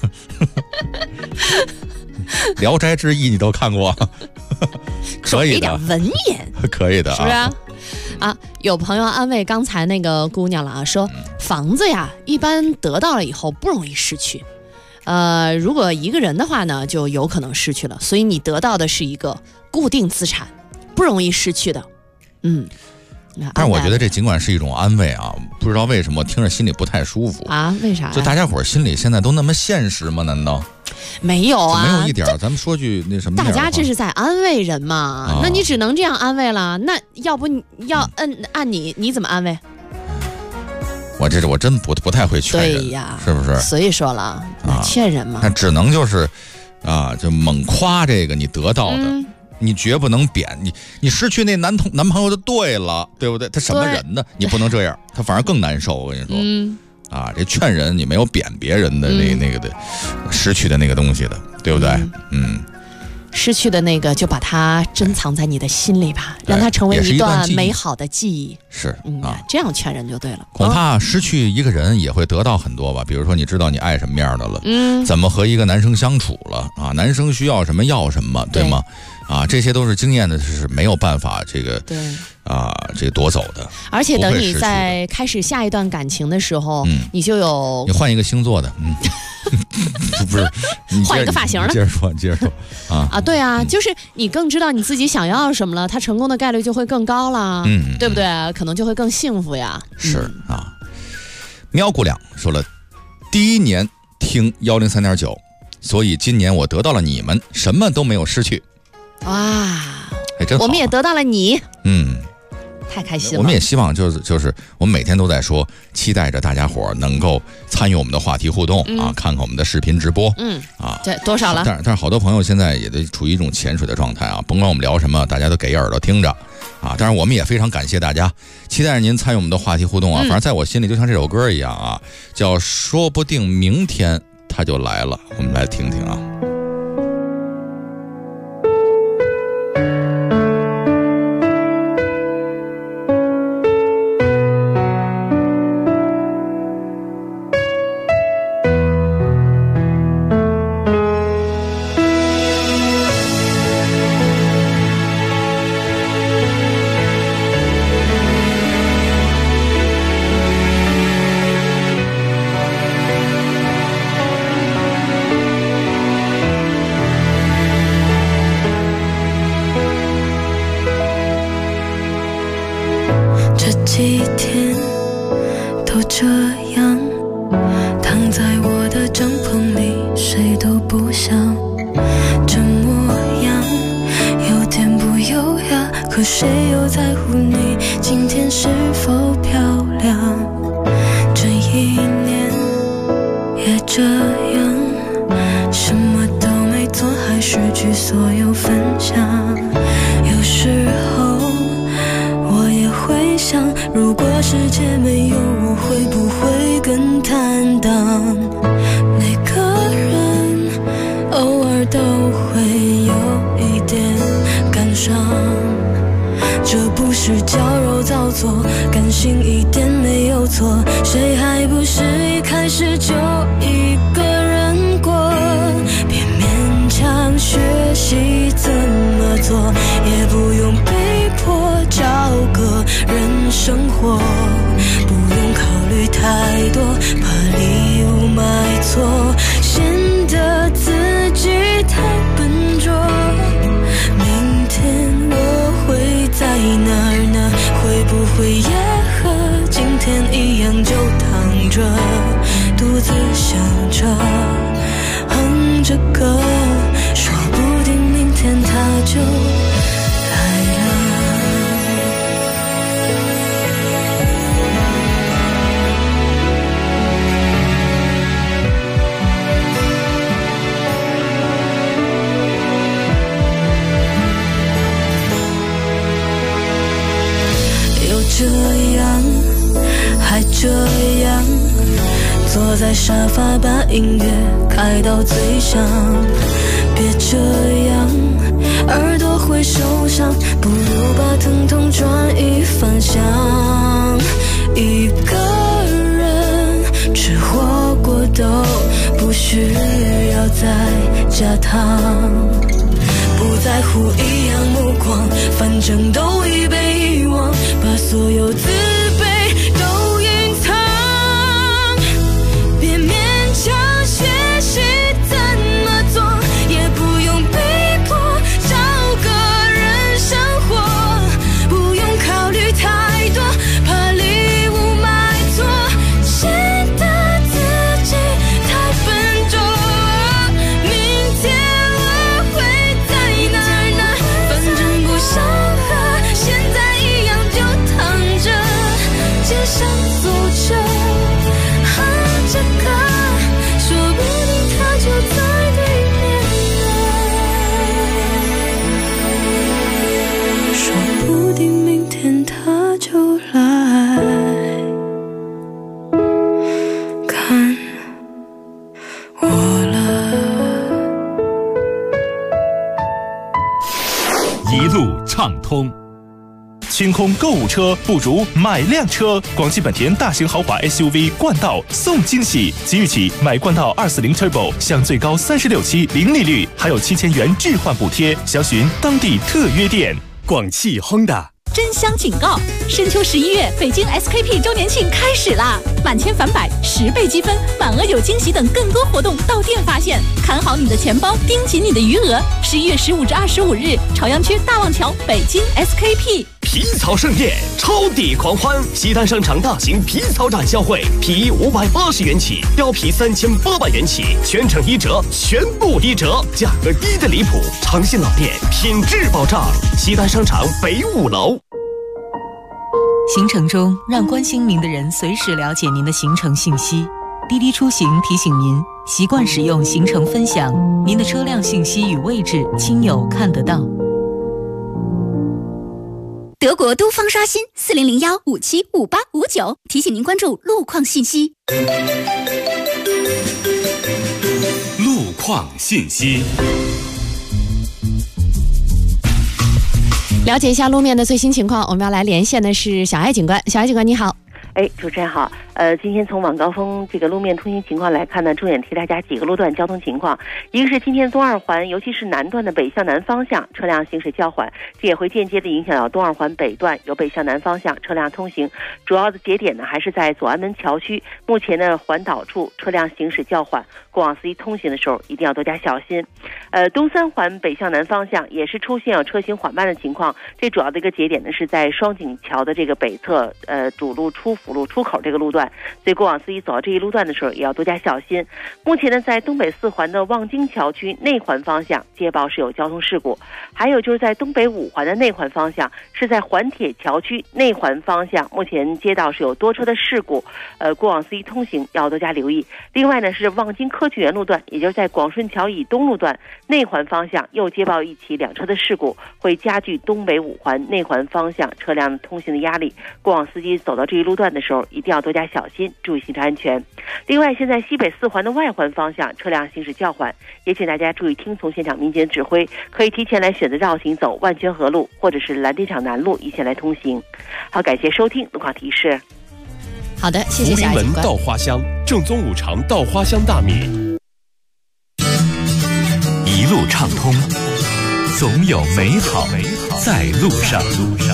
聊斋志异你都看过，可以的， 说一点文言， 可以的， 是不是？有朋友安慰刚才那个姑娘了说房子呀，一般得到了以后不容易失去。如果一个人的话呢，就有可能失去了，所以你得到的是一个固定资产，不容易失去的。 但是我觉得这尽管是一种安慰不知道为什么听着心里不太舒服为啥呀？ 就大家伙心里现在都那么现实吗？难道没有没有一点？咱们说句那什么， 大家这是在安慰人嘛？那你只能这样安慰了。那要不你要按你怎么安慰？ 我真不太会劝人， 对呀， 是不是？ 所以说了，劝人嘛， 那只能就是就猛夸这个你得到的，你绝不能贬你失去那男朋友就对了，对不对？他什么人呢？你不能这样，他反而更难受。我跟你说，这劝人你没有贬别人的那个的失去的那个东西的，对不对？ 失去的那个就把它珍藏在你的心里吧，让它成为一段美好的记忆。 是这样劝人就对了。 恐怕失去一个人也会得到很多吧，比如说你知道你爱什么样的了，怎么和一个男生相处了男生需要什么要什么，对吗？ 啊，这些都是经验的，是没有办法这个这个夺走的。 而且等你在开始下一段感情的时候，你就有你换一个星座的，不是换一个发型了。 接着说对啊，就是你更知道你自己想要什么了，他成功的概率就会更高啦，对不对？可能就会更幸福呀。 是啊，喵姑娘说了，第一年听103.9，所以今年我得到了你们，什么都没有失去。 哇， 真好， 我们也得到了你，太开心了。 我们也希望就是我们每天都在说，期待着大家伙能够参与我们的话题互动啊，看看我们的视频直播， 这多少了？ 但是好多朋友现在也都处于一种潜水的状态啊，甭管我们聊什么，大家都给耳朵听着啊。当然我们也非常感谢大家，期待着您参与我们的话题互动啊。反正在我心里就像这首歌一样啊，叫说不定明天他就来了，我们来听听啊。 几天都这样，躺在我的帐篷里，谁都不想。这模样有点不优雅，可谁又在乎你今天是否漂亮？这一年也这样，什么都没做，还失去所有分享。有时候我也会想，如果世界没有我，会不会更坦荡？每个人偶尔都会有一点感伤，这不是矫揉造作，感性一点没有错，谁还不是一开始就一个人过？别勉强学习怎么做，也不用被迫找个人生活，不用考虑太多，怕礼物买错，显得自己太笨拙。明天我会在哪儿呢？会不会也和今天一样，就躺着独自想着哼着歌，说不定明天他就来了。又这样还这样，坐在沙发把音乐开到最响，别这样耳朵会受伤，不如把疼痛转移方向。一个人吃火锅都不需要再加糖，不在乎异样目光，反正都已被遗忘，把所有自卑都隐藏。别勉强学习怎么做，也不用被迫找个人生活，不用考虑太多，怕礼物买错，显得自己太笨拙。明天我会在哪儿呢？反正不想和现在一样，就躺着街上走着哼着歌，说不定他就在对面了，说不定明天他就来看我了。 一路畅通。 清空购物车，不如买辆车。广汽本田大型豪华 SUV 冠道送惊喜，即日起买冠道240 Turbo 享最高36期零利率，还有7000元置换补贴。详询当地特约店。 广汽 Honda。 真香警告！深秋11月，北京 SKP 周年庆开始啦！满千返百，10倍积分，满额有惊喜等更多活动到店发现。看好你的钱包，盯紧你的余额。11月15至25日，朝阳区大望桥北京 SKP。 皮草盛宴，超抵狂欢！西单商场大型皮草展销会，皮衣580元起，貂皮3800元起，全程1折，全部1折，价格低的离谱。诚信老店，品质保障。西单商场北5楼。 行程中，让关心您的人随时了解您的行程信息。滴滴出行提醒您，习惯使用行程分享，您的车辆信息与位置，亲友看得到。 德国都方刷新4001575859，提醒您关注路况信息。 路况信息。 了解一下路面的最新情况，我们要来连线的是小艾警官。小艾警官你好。 主持人好。今天从晚高峰这个路面通行情况来看呢，重点提大家几个路段交通情况。一个是今天东二环，尤其是南段的北向南方向车辆行驶较缓，这也会间接的影响到东二环北段由北向南方向车辆通行。主要的节点呢还是在左安门桥区，目前呢环岛处车辆行驶较缓，过往司机通行的时候一定要多加小心。东三环北向南方向也是出现有车行缓慢的情况，这主要的一个节点呢是在双井桥的这个北侧主路出辅路出口这个路段，所以过往司机走到这一路段的时候也要多加小心。目前呢在东北4环的望京桥区内环方向接报是有交通事故，还有就是在东北5环的内环方向，是在环铁桥区内环方向目前街道是有多车的事故，过往司机通行要多加留意。另外呢是望京科学园路段，也就是在广顺桥以东路段内环方向又接报一起2车的事故，会加剧东北5环内环方向车辆通行的压力，过往司机走到这一路段的时候一定要多加小心，注意行车安全。另外现在西北4环的外环方向车辆行驶较缓，也请大家注意听从现场民警指挥，可以提前来选择绕行走万泉河路或者是蓝靛厂南路一线来通行。好，感谢收听路况提示。 好的，谢谢小艾警官。 福临门稻花香，正宗五常稻花香大米。 一路畅通，总有美好在路上。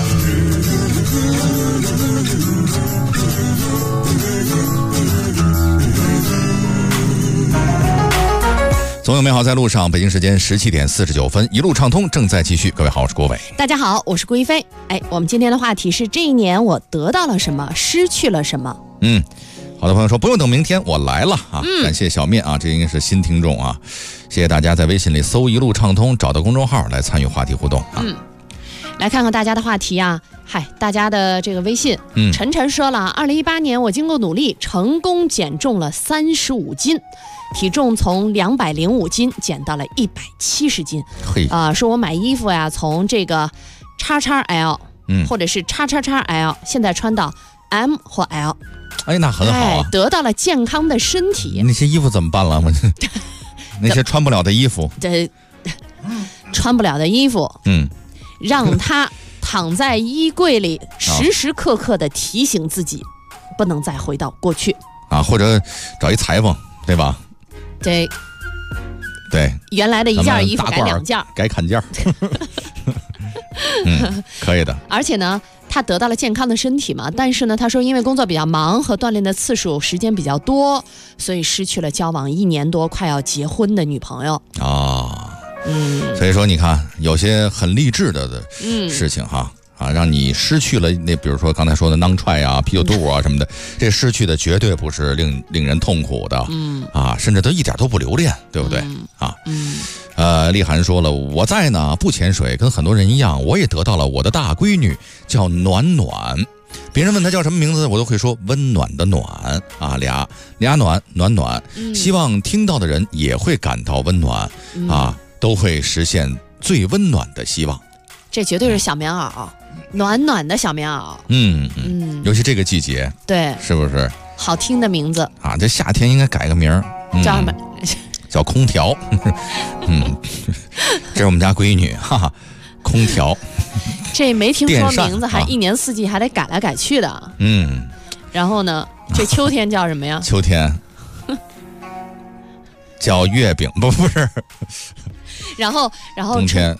总有美好在路上。北京时间17点49分，一路畅通正在继续。各位好，我是郭伟。 大家好，我是顾一飞。我们今天的话题是这一年我得到了什么，失去了什么。 好的朋友说不用等明天，我来了啊！感谢小面啊，这应该是新听众啊，谢谢大家在微信里搜一路畅通，找到公众号来参与话题互动啊。 来看看大家的话题啊，大家的这个微信，晨晨说了，2018年我经过努力，成功减重了35斤。体重从205斤减到了170斤。说我买衣服呀，从这个XXL，或者是XXL，现在穿到 M 或 L。 那很好啊， 得到了健康的身体。 那些衣服怎么办了？那些穿不了的衣服， 穿不了的衣服，让它躺在衣柜里，时时刻刻的提醒自己，不能再回到过去啊，或者找一裁缝，对吧？ 对，原来的一件衣服改2件， 改砍件。可以的。 而且呢，他得到了健康的身体嘛，但是呢，他说因为工作比较忙和锻炼的次数时间比较多，所以失去了交往1年多快要结婚的女朋友啊。 所以说你看，有些很励志的事情让你失去了那，比如说刚才说的囊踹啊、啤酒肚啊什么的，这失去的绝对不是令人痛苦的，甚至都一点都不留恋，对不对丽涵说了，我在呢，不潜水，跟很多人一样，我也得到了我的大闺女，叫暖暖。别人问她叫什么名字，我都会说温暖的暖啊，俩暖暖。希望听到的人也会感到温暖都会实现最温暖的希望。 这绝对是小棉袄，暖暖的小棉袄。 尤其这个季节， 对， 是不是？ 好听的名字啊！这夏天应该改个名儿， 叫什么？ 叫空调。这是我们家闺女，空调。 这没听说名字，还一年四季还得改来改去的。然后呢，这秋天叫什么呀？ 秋天叫月饼，不是。 然后冬天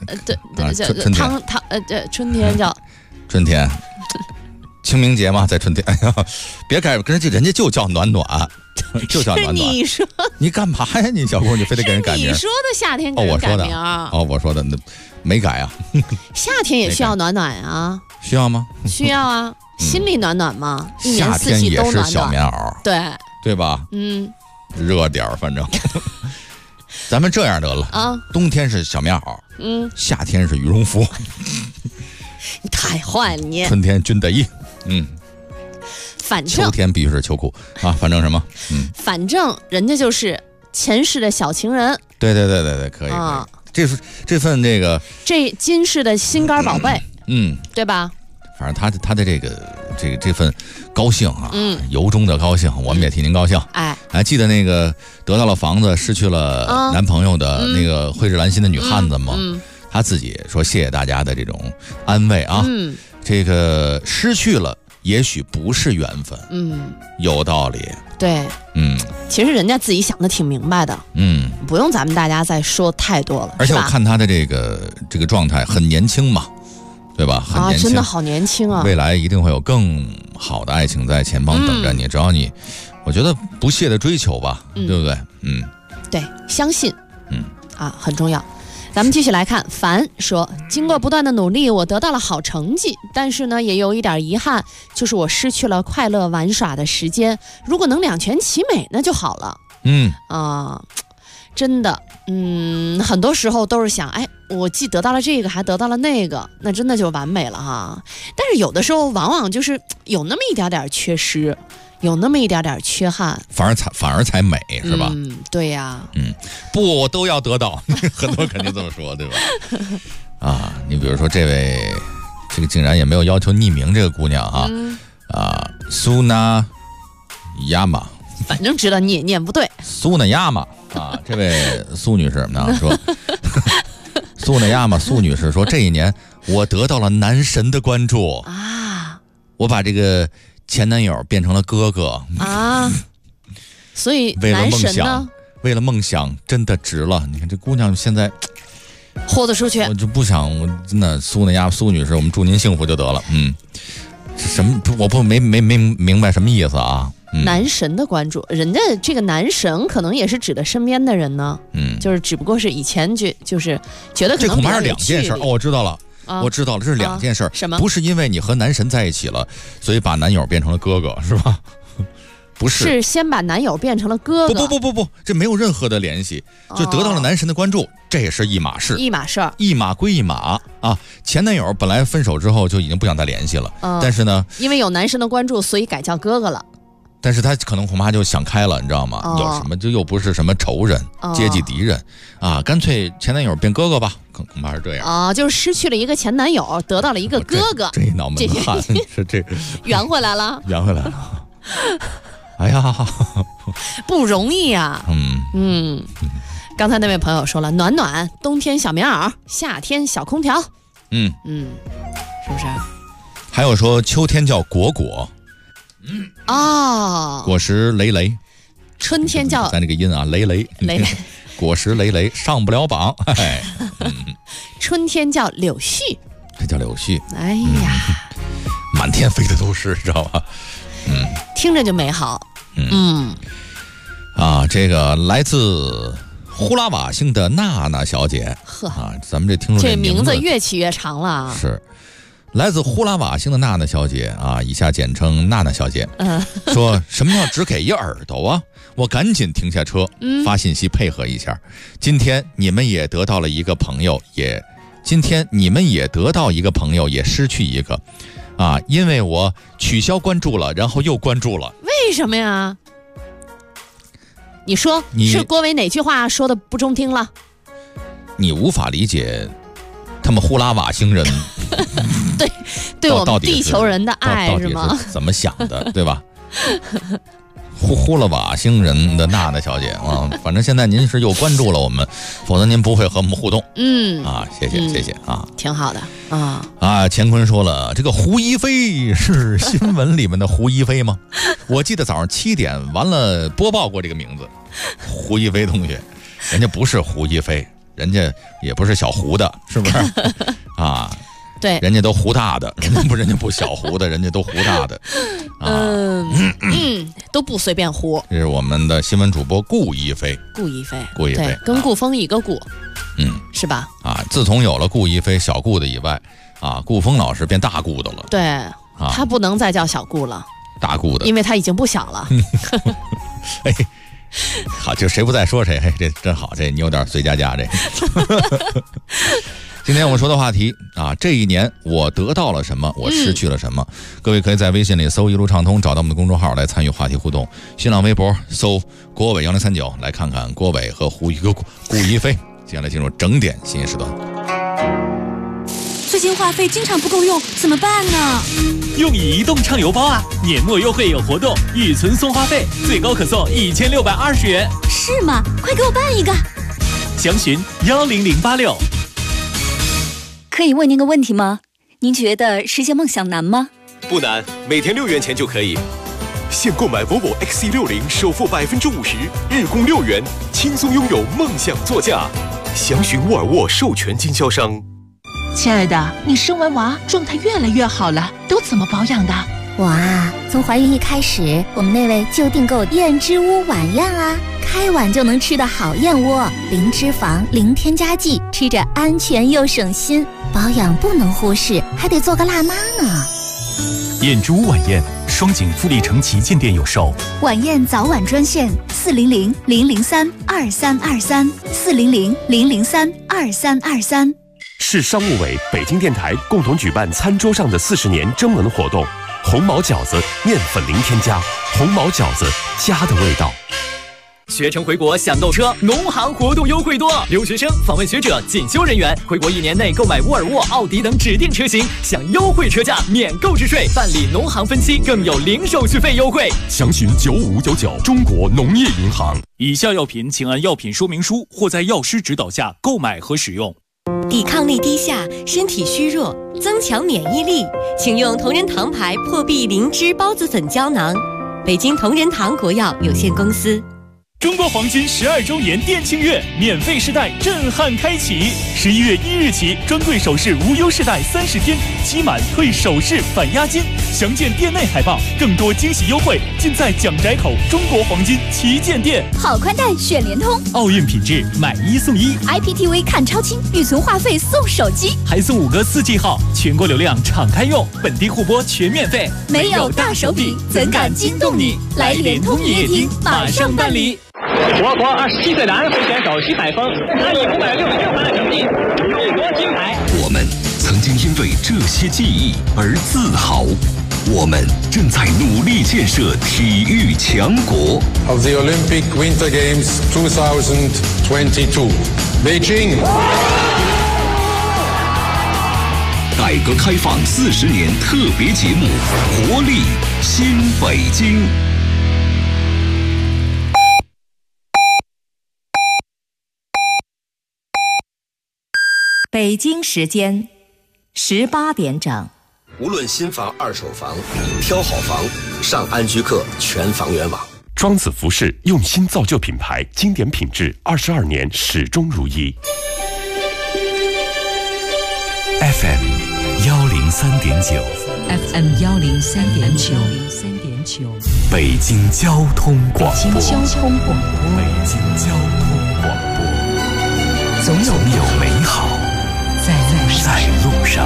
春天叫春天。清明节嘛，在春天。哎呀，别改，人家就叫暖暖，就叫暖暖。 你说你干嘛呀？你小姑娘非得给人改名？ 你说的夏天给人改名我说的那没改啊。 夏天也需要暖暖啊？ 需要吗？ 需要啊，心里暖暖嘛，一年夏四季都暖暖。 天也是小棉袄，对吧？热点儿，反正。咱们这样得了啊，冬天是小棉袄，夏天是羽绒服。 你太坏了你！ 春天军大衣， 反正秋天必须是秋裤啊，反正什么， 反正人家就是前世的小情人。 对，可以啊，这份这今世的心肝宝贝，对吧？ 反正他的这份高兴啊，由衷的高兴，我们也替您高兴。还记得那个得到了房子、失去了男朋友的那个慧日兰心的女汉子吗？他自己说谢谢大家的这种安慰啊，这个失去了也许不是缘分，有道理。 对，其实人家自己想的挺明白的，不用咱们大家再说太多了。 而且我看他的这个状态很年轻嘛，对吧？很年轻， 真的好年轻啊！ 未来一定会有更好的爱情在前方等着你，只要你，我觉得不懈的追求吧，对不对？ 对，相信，很重要。咱们继续来看，凡说，经过不断的努力，我得到了好成绩，但是呢，也有一点遗憾，就是我失去了快乐玩耍的时间。如果能两全其美，那就好了。真的，很多时候都是想，我既得到了这个，还得到了那个，那真的就完美了哈。但是有的时候，往往就是有那么一点点缺失。有那么一点点缺憾， 反而才美，是吧？ 对呀。 不，我都要得到，很多肯定这么说，对吧？啊，你比如说这位，这个竟然也没有要求匿名，这个姑娘啊，苏娜亚玛， 反正知道你也念不对。 苏娜亚玛啊，这位苏女士呢说，苏娜亚玛苏女士说，这一年我得到了男神的关注啊，我把这个前男友变成了哥哥啊， 所以男神呢？ 为了梦想，真的值了。你看这姑娘现在豁得出去， 我就不想，我真的苏女士，我们祝您幸福就得了。什么？我没明白什么意思啊？ 男神的关注，人家这个男神可能也是指的身边的人呢。就是只不过是以前就是觉得可能这恐怕是两件事。我知道了。我知道了，这是两件事。 什么？ 不是因为你和男神在一起了，所以把男友变成了哥哥，是吧？不是， 是先把男友变成了哥哥。 不，这没有任何的联系，就得到了男神的关注，这也是一码事。 一码事儿， 一码归一码啊。前男友本来分手之后就已经不想再联系了，但是呢， 因为有男神的关注，所以改叫哥哥了。 但是他可能恐怕就想开了，你知道吗？有什么就又不是什么仇人、阶级敌人啊，干脆前男友变哥哥吧，恐怕是这样啊，就是失去了一个前男友，得到了一个哥哥， 这一脑门汗是这个圆回来了， 圆回来了。哎呀， 不容易啊。刚才那位朋友说了，暖暖，冬天小棉袄，夏天小空调。是不是？ 还有说秋天叫果果。果实累累， 春天叫咱这个音啊，累累，果实累累上不了榜。 春天叫柳絮， 这叫柳絮。 哎呀， 满天飞的都是，知道吧？ 听着就美好。 这个来自呼拉瓦星的娜娜小姐，咱们这听众这名字越起越长了。 是。来自呼拉瓦星的娜娜小姐啊，以下简称娜娜小姐，说什么叫只给一耳朵啊？我赶紧停下车，发信息配合一下。今天你们也得到了一个朋友，也得到一个朋友，也失去一个啊，因为我取消关注了，然后又关注了。 为什么呀？你说是郭伟哪句话说的不中听了？ 你无法理解他们呼拉瓦星人对我们地球人的爱是吗？ 怎么想的，对吧？ 呼了瓦星人的娜娜小姐啊，反正现在您是又关注了我们，否则您不会和我们互动。谢谢啊， 挺好的啊。 乾坤说了，这个胡一菲是新闻里面的胡一菲吗？我记得早上7点完了播报过这个名字，胡一菲同学，人家不是胡一菲，人家也不是小胡的，是不是啊？ 对， 人家都胡大的，人家不小胡的，人家都胡大的， 都不随便胡。 这是我们的新闻主播顾一菲， 对，跟顾风一个顾，是吧？ 自从有了顾一菲小顾的以外，顾风老师变大顾的了。 对，他不能再叫小顾了， 大顾的， 因为他已经不小了。 哎，好，就谁不再说谁，这真好，这你有点随佳佳这。今天我们说的话题这一年我得到了什么，我失去了什么？各位可以在微信里搜一路畅通，找到我们的公众号来参与话题互动。新浪微博搜郭伟1039，来看看郭伟和顾一菲。接下来进入整点新时段。 最近话费经常不够用，怎么办呢？ 用移动畅游包啊，年末优惠有活动，预存送话费，最高可送1620元。 是吗？快给我办一个！ 详询10086。 可以问您个问题吗？您觉得实现梦想难吗？ 不难，每天6元钱就可以。现购买 Volvo XC60首付50%，日供6元，轻松拥有梦想座驾。详询沃尔沃授权经销商。 亲爱的，你生完娃状态越来越好了，都怎么保养的？ 我从怀孕一开始，我们那位就订购燕之屋晚宴啊，开碗就能吃的好燕窝，零脂肪，零添加剂，吃着安全又省心。保养不能忽视，还得做个辣妈呢。 燕之屋晚宴，双井富力城旗舰店有售。 晚宴早晚专线400-003-2323，400-003-2323。 市商务委、北京电台共同举办餐桌上的40年征文活动，红毛饺子面粉零添加，红毛饺子家的味道。 学成回国享购车，农行活动优惠多。留学生、访问学者、进修人员回国1年内购买沃尔沃、奥迪等指定车型，享优惠车价，免购置税，办理农行分期，更有零手续费优惠。 详询9599中国农业银行。 以下药品请按药品说明书或在药师指导下购买和使用。 抵抗力低下，身体虚弱，增强免疫力，请用同仁堂牌破壁灵芝孢子粉胶囊。北京同仁堂国药有限公司。 中国黄金12周年店庆月，免费试戴震撼开启。11月1日起，专柜首饰无忧试戴30天，期满退首饰返押金。详见店内海报，更多惊喜优惠尽在蒋宅口中国黄金旗舰店。 好宽带选联通， 奥运品质买1送1 ，IPTV 看超清，预存话费送手机， 还送5个4G 号，全国流量敞开用，本地互播全免费。 没有大手笔，怎敢惊动你？来联通营业厅马上办理。 我国27岁男飞选手徐海峰，他以566分的成绩勇夺金牌。 我们曾经因为这些记忆而自豪，我们正在努力建设体育强国。 Of the Olympic Winter Games 2022, Beijing。 改革开放40年特别节目，活力新北京。 北京时间18点整。 无论新房、二手房，挑好房，上安居客全房源网。 庄子服饰用心造就品牌，经典品质，22年始终如一。 FM 103.9 FM 103.9 北京交通广播。 北京交通广播。 北京交通广播。总有美好在路上。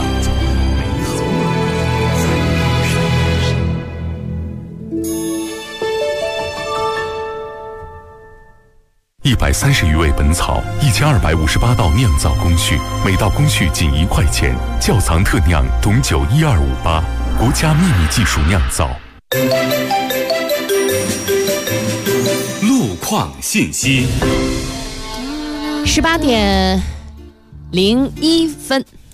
130余味本草，1258道酿造工序，每道工序仅1块钱。窖藏特酿董酒12588，国家秘密技术酿造。 路况信息。 18点01分，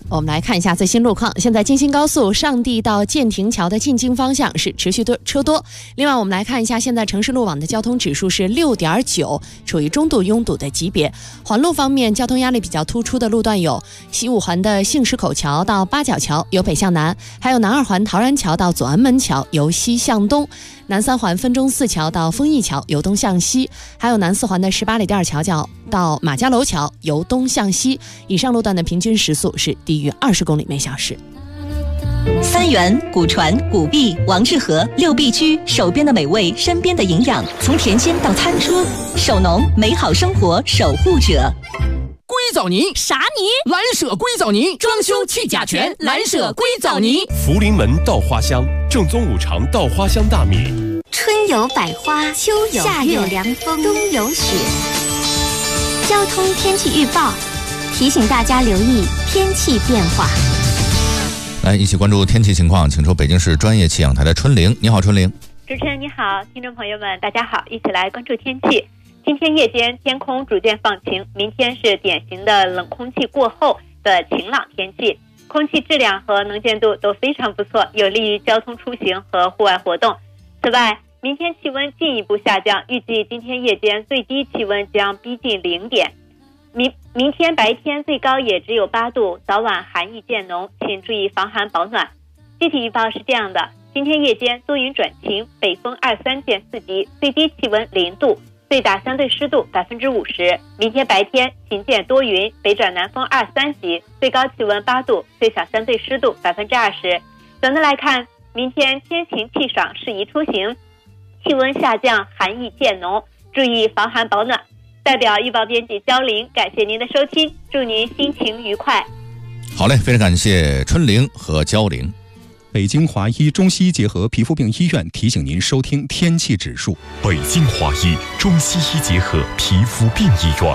我们来看一下最新路况。现在京新高速上地到建亭桥的进京方向是持续车多。另外我们来看一下现在城市路网的交通指数是 6.9， 处于中度拥堵的级别。环路方面，交通压力比较突出的路段有西五环的杏石口桥到八角桥由北向南，还有南二环陶然桥到左安门桥由西向东，南三环分钟寺桥到丰益桥由东向西，还有南四环的18里店桥到马家楼桥由东向西。以上路段的平均时速是低于20公里每小时。 三元、古传、古碧、王致和6必居，手边的美味，身边的营养，从田间到餐桌，手农美好生活守护者。 硅藻泥啥泥？ 蓝舍硅藻泥，装修去甲醛，蓝舍硅藻泥。 福临门稻花香，正宗五常稻花香大米。 春有百花，秋有夏有凉风，冬有雪。交通天气预报提醒大家留意天气变化。 来，一起关注天气情况，请出北京市专业气象台的春玲。你好，春玲。 主持人你好，听众朋友们大家好，一起来关注天气。今天夜间天空逐渐放晴，明天是典型的冷空气过后的晴朗天气，空气质量和能见度都非常不错，有利于交通出行和户外活动。此外，明天气温进一步下降，预计今天夜间最低气温将逼近0点。明天白天最高也只有8度，早晚寒意渐浓，请注意防寒保暖。具体预报是这样的：今天夜间多云转晴，北风2、3见4级，最低气温0度，最大相对湿度50%。明天白天晴见多云，北转南风2、3级，最高气温8度，最小相对湿度20%。总的来看，明天天晴气爽，适宜出行，气温下降，寒意渐浓，注意防寒保暖。代表预报编辑焦玲，感谢您的收听，祝您心情愉快。 好嘞，非常感谢春玲和焦玲。 北京华医中西医结合皮肤病医院提醒您收听天气指数。 北京华医中西医结合皮肤病医院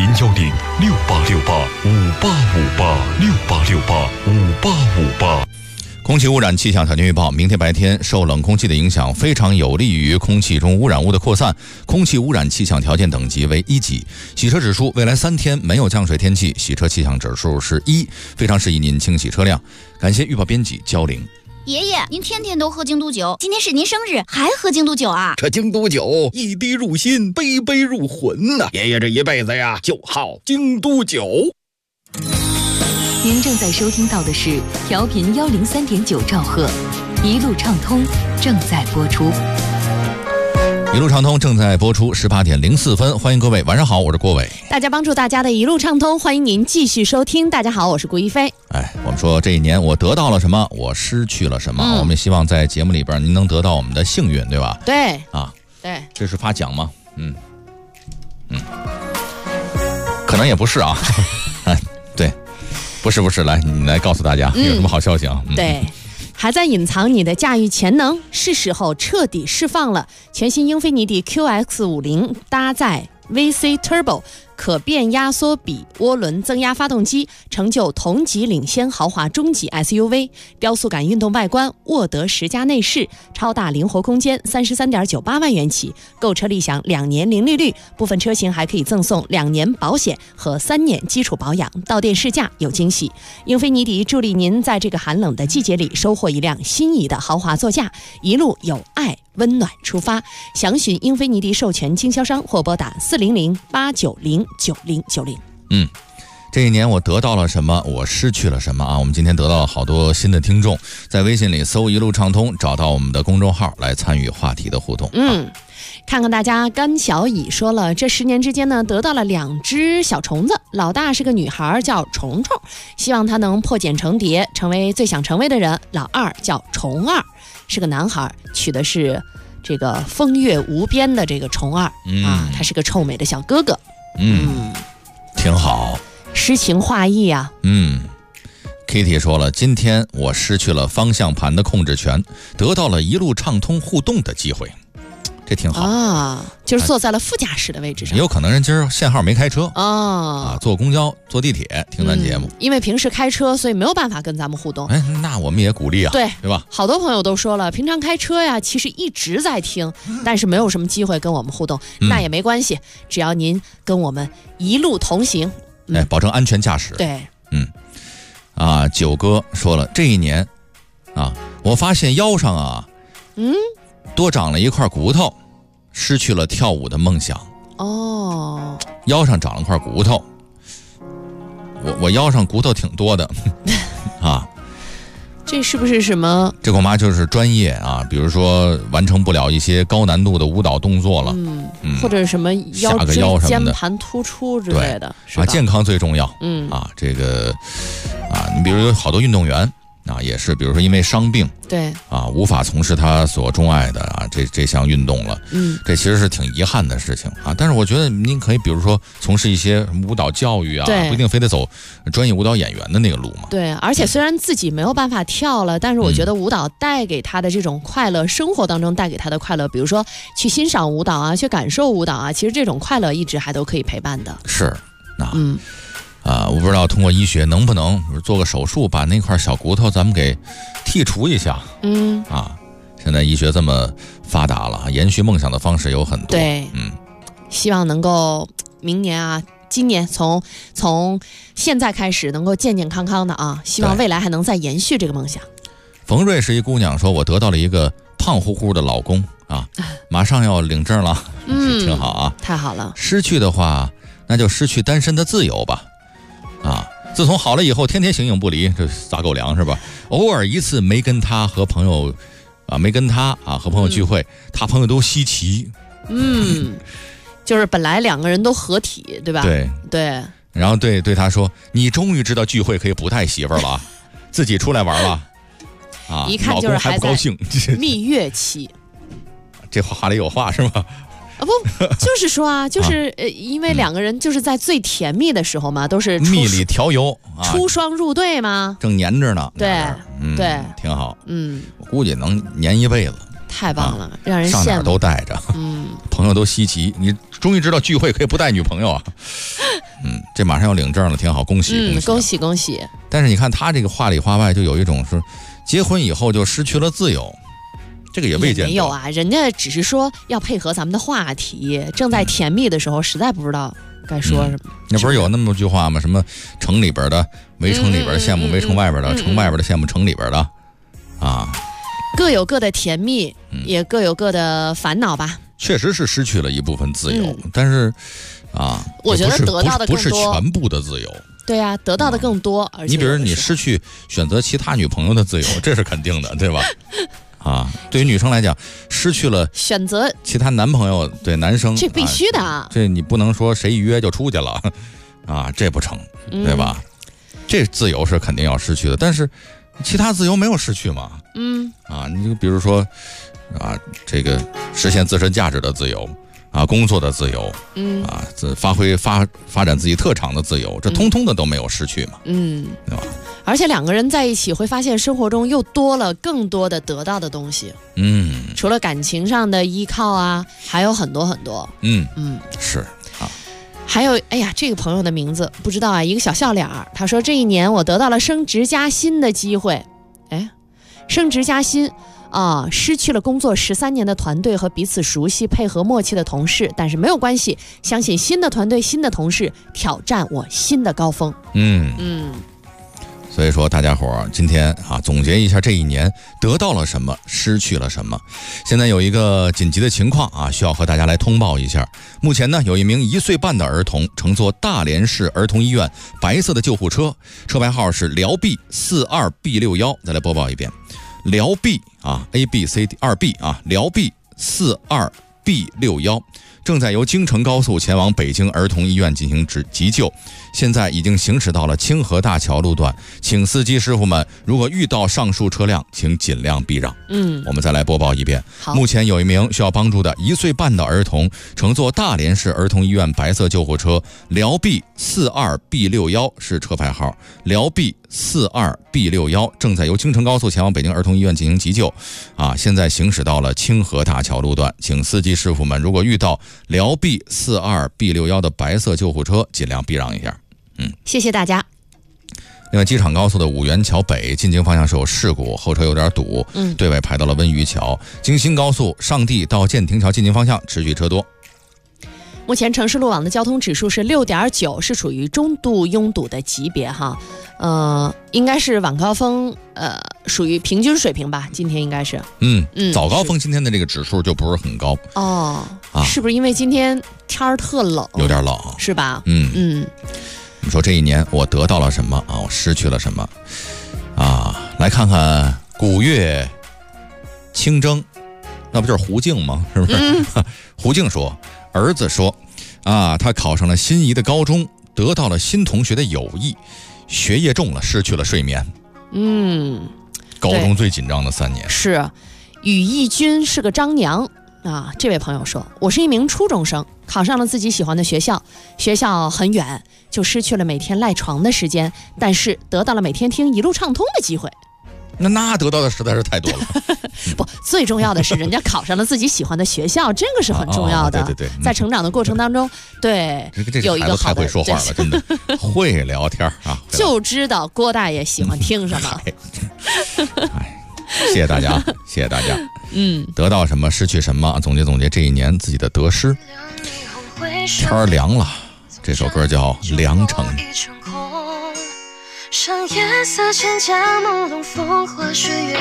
，0106868586868685858。 空气污染气象条件预报：明天白天受冷空气的影响，非常有利于空气中污染物的扩散，空气污染气象条件等级为1级。洗车指数：未来3天没有降水天气，洗车气象指数是1，非常适宜您清洗车辆。感谢预报编辑焦玲。 爷爷，您天天都喝京都酒，今天是您生日，还喝京都酒啊？ 这京都酒一滴入心，杯杯入魂呐！爷爷这一辈子呀，就好京都酒。 您正在收听到的是调频103.9兆赫，一路畅通正在播出。 一路畅通正在播出，18点04分，欢迎各位，晚上好，我是郭伟。 大家帮助大家的一路畅通，欢迎您继续收听。大家好，我是顾一飞。 我们说这一年我得到了什么，我失去了什么。我们也希望在节目里边您能得到我们的幸运，对吧？ 对啊， 对， 这是发奖吗？可能也不是啊。对，不是，来，你来告诉大家有什么好消息啊？ 对。还在隐藏你的驾驭潜能，是时候彻底释放了。全新英菲尼迪 QX50 搭载 VC Turbo 可变压缩比涡轮增压发动机，成就同级领先豪华中级 SUV， 雕塑感运动外观，沃德10加内饰，超大灵活空间，33.98万元起，购车立享2年零利率，部分车型还可以赠送2年保险和3年基础保养，到店试驾有惊喜。英菲尼迪助力您在这个寒冷的季节里收获一辆心仪的豪华座驾，一路有爱温暖出发。详询英菲尼迪授权经销商或拨打400-890-9090。 这一年我得到了什么，我失去了什么啊？我们今天得到了好多新的听众，在微信里搜一路畅通，找到我们的公众号来参与话题的互动。 看看大家，甘小乙说了，这10年之间呢，得到了2只小虫子，老大是个女孩叫虫虫，希望她能破茧成蝶，成为最想成为的人。老二叫虫二，是个男孩，取的是这个风月无边的这个虫二他是个臭美的小哥哥。 挺好， 诗情画意啊。 Kitty 说了，今天我失去了方向盘的控制权，得到了一路畅通互动的机会，这挺好啊，就是坐在了副驾驶的位置上。 也有可能人今儿限号没开车坐公交坐地铁听咱节目， 因为平时开车所以没有办法跟咱们互动。 那我们也鼓励啊，对吧？ 好多朋友都说了，平常开车呀其实一直在听，但是没有什么机会跟我们互动，那也没关系，只要您跟我们一路同行， 保证安全驾驶。 对， 九哥说了，这一年啊，我发现腰上啊，多长了一块骨头，失去了跳舞的梦想。 哦， 腰上长了块骨头，我腰上骨头挺多的啊。 这是不是什么？ 这恐怕就是专业啊，比如说完成不了一些高难度的舞蹈动作了， 或者什么下个腰什么的， 肩盘突出之类的，是吧？ 健康最重要。这个你比如有好多运动员也是，比如说因为伤病， 对无法从事他所钟爱的这项运动了，这其实是挺遗憾的事情啊。但是我觉得您可以，比如说从事一些舞蹈教育不一定非得走专业舞蹈演员的那个路嘛。 对，而且虽然自己没有办法跳了，但是我觉得舞蹈带给他的这种快乐，生活当中带给他的快乐，比如说去欣赏舞蹈去感受舞蹈其实这种快乐一直还都可以陪伴的。 是，我不知道通过医学能不能做个手术，把那块小骨头咱们给剔除一下。现在医学这么发达了，延续梦想的方式有很多。 对，希望能够明年今年从现在开始能够健健康康的希望未来还能再延续这个梦想。 冯瑞是一姑娘说，我得到了一个胖乎乎的老公马上要领证了，挺好太好了。 失去的话，那就失去单身的自由吧。自从好了以后，天天形影不离，这撒狗粮是吧？偶尔一次没跟他和朋友和朋友聚会，他朋友都稀奇。 就是本来两个人都合体，对吧？对。 然后对他说：“你终于知道聚会可以不带媳妇儿了，自己出来玩了。” 一看就是还不高兴， 蜜月期。 这话里有话是吗？ 不，就是说就是因为两个人就是在最甜蜜的时候嘛，都是蜜里调油， 出双入对嘛， 正黏着呢。 对， 挺好。我估计能黏一辈子。 太棒了，让人羡慕。 上哪都带着，朋友都稀奇。你终于知道聚会可以不带女朋友啊。这马上要领证了，挺好，恭喜恭喜。 但是你看他这个话里话外就有一种是结婚以后就失去了自由。这个也未见得。 没有人家只是说要配合咱们的话题，正在甜蜜的时候，实在不知道该说什么。 那不是有那么多句话吗？什么城里边的围城里边羡慕围城外边的，城外边的羡慕城里边的， 各有各的甜蜜，也各有各的烦恼吧。 确实是失去了一部分自由，但是我觉得得到的更多， 不是全部的自由。 对呀，得到的更多。而且你比如你失去选择其他女朋友的自由，这是肯定的，对吧？对于女生来讲，失去了选择其他男朋友，对男生这必须的。 这你不能说谁一约就出去了，这不成，对吧？这自由是肯定要失去的，但是其他自由没有失去嘛？你就比如说这个实现自身价值的自由工作的自由，发展自己特长的自由，这通通的都没有失去嘛？对吧？ 而且两个人在一起会发现生活中又多了更多的得到的东西。除了感情上的依靠还有很多很多。 是还有这个朋友的名字不知道一个小笑脸，他说这一年我得到了升职加薪的机会。升职加薪失去了工作13年的团队和彼此熟悉配合默契的同事，但是没有关系，相信新的团队新的同事挑战我新的高峰。 所以说大家伙今天总结一下这一年得到了什么，失去了什么。现在有一个紧急的情况需要和大家来通报一下。目前呢，有一名1岁半的儿童乘坐大连市儿童医院白色的救护车，车牌号是辽 B 42B61。再来播报一遍，辽 B ABCD 2B辽 B 42B61，正在由京承高速前往北京儿童医院进行急救，现在已经行驶到了清河大桥路段，请司机师傅们如果遇到上述车辆，请尽量避让。我们再来播报一遍。目前有一名需要帮助的1岁半的儿童乘坐大连市儿童医院白色救护车，辽 B 42B61是车牌号，辽 B 42B61正在由京承高速前往北京儿童医院进行急救现在行驶到了清河大桥路段，请司机师傅们如果遇到辽 B 42B61的白色救护车，尽量避让一下。 谢谢大家。 另外，机场高速的五原桥北进京方向是有事故，后车有点堵，对外排到了温榆桥。京新高速上地到建亭桥进京方向持续车多。 目前城市路网的交通指数是6.9，是属于中度拥堵的级别哈。应该是晚高峰属于平均水平吧，今天应该是。 早高峰今天的这个指数就不是很高。 是不是因为今天天儿特冷？ 有点冷， 是吧？ 你说这一年我得到了什么啊？我失去了什么啊？来看看古月清蒸，那不就是胡静吗？是不是？胡静说，儿子说啊，他考上了心仪的高中，得到了新同学的友谊，学业重了，失去了睡眠。高中最紧张的3年。 是，羽义军是个张娘啊。这位朋友说，我是一名初中生，考上了自己喜欢的学校，学校很远，就失去了每天赖床的时间，但是得到了每天听一路畅通的机会。 那得到的实在是太多了。 不，最重要的是人家考上了自己喜欢的学校，这个是很重要的。 对， 在成长的过程当中，对，有一个好的， 太会说话了，真的会聊天啊， 就知道郭大爷喜欢听什么。 谢谢大家，谢谢大家。得到什么，失去什么，总结总结这一年自己的得失。天凉了，这首歌叫《凉城》。 上夜色千家朦胧，风花雪月。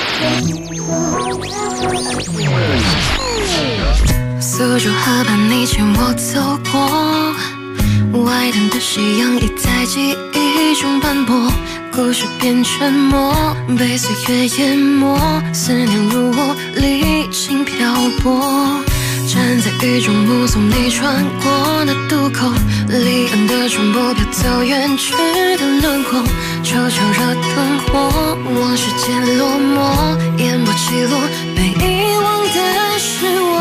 苏州河畔你牵我走过，外滩的夕阳已在记忆中斑驳，故事变沉默，被岁月淹没，思念如我历经漂泊。站在雨中目送你穿过那渡口，离岸的船舶飘走远去的轮廓，惆怅热灯火，往事渐落寞，烟波起落，被遗忘的是我。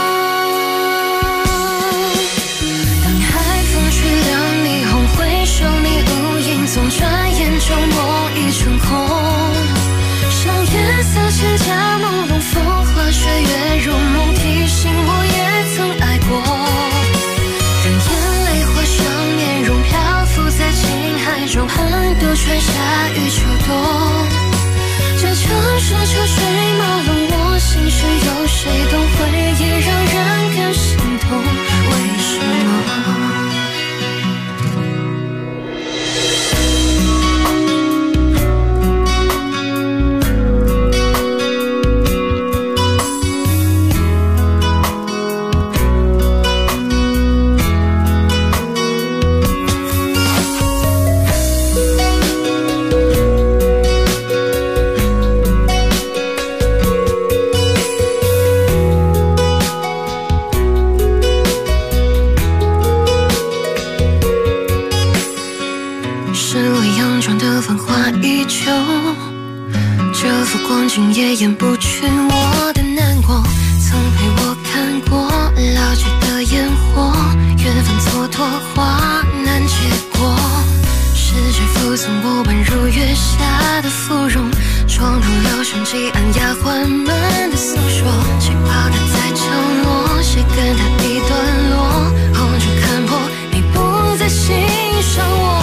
当海风吹凉霓虹，回首你无影踪，转眼就梦已成空。上夜色千家朦胧，风花雪月如梦，提醒我也曾爱过。任眼泪化上面容，漂浮在情海中，寒冬春夏与秋冬。这城市车水马龙，我心事有谁懂？回忆让人更心痛，为什么？光景也掩不去我的难过，曾陪我看过老去的烟火，缘分蹉跎话难结果，是谁附送我宛如月下的芙蓉，闯入了生机按丫鬟们的诉说，气泡的在降落，谁跟他一段落，红尘看破，你不再欣赏我。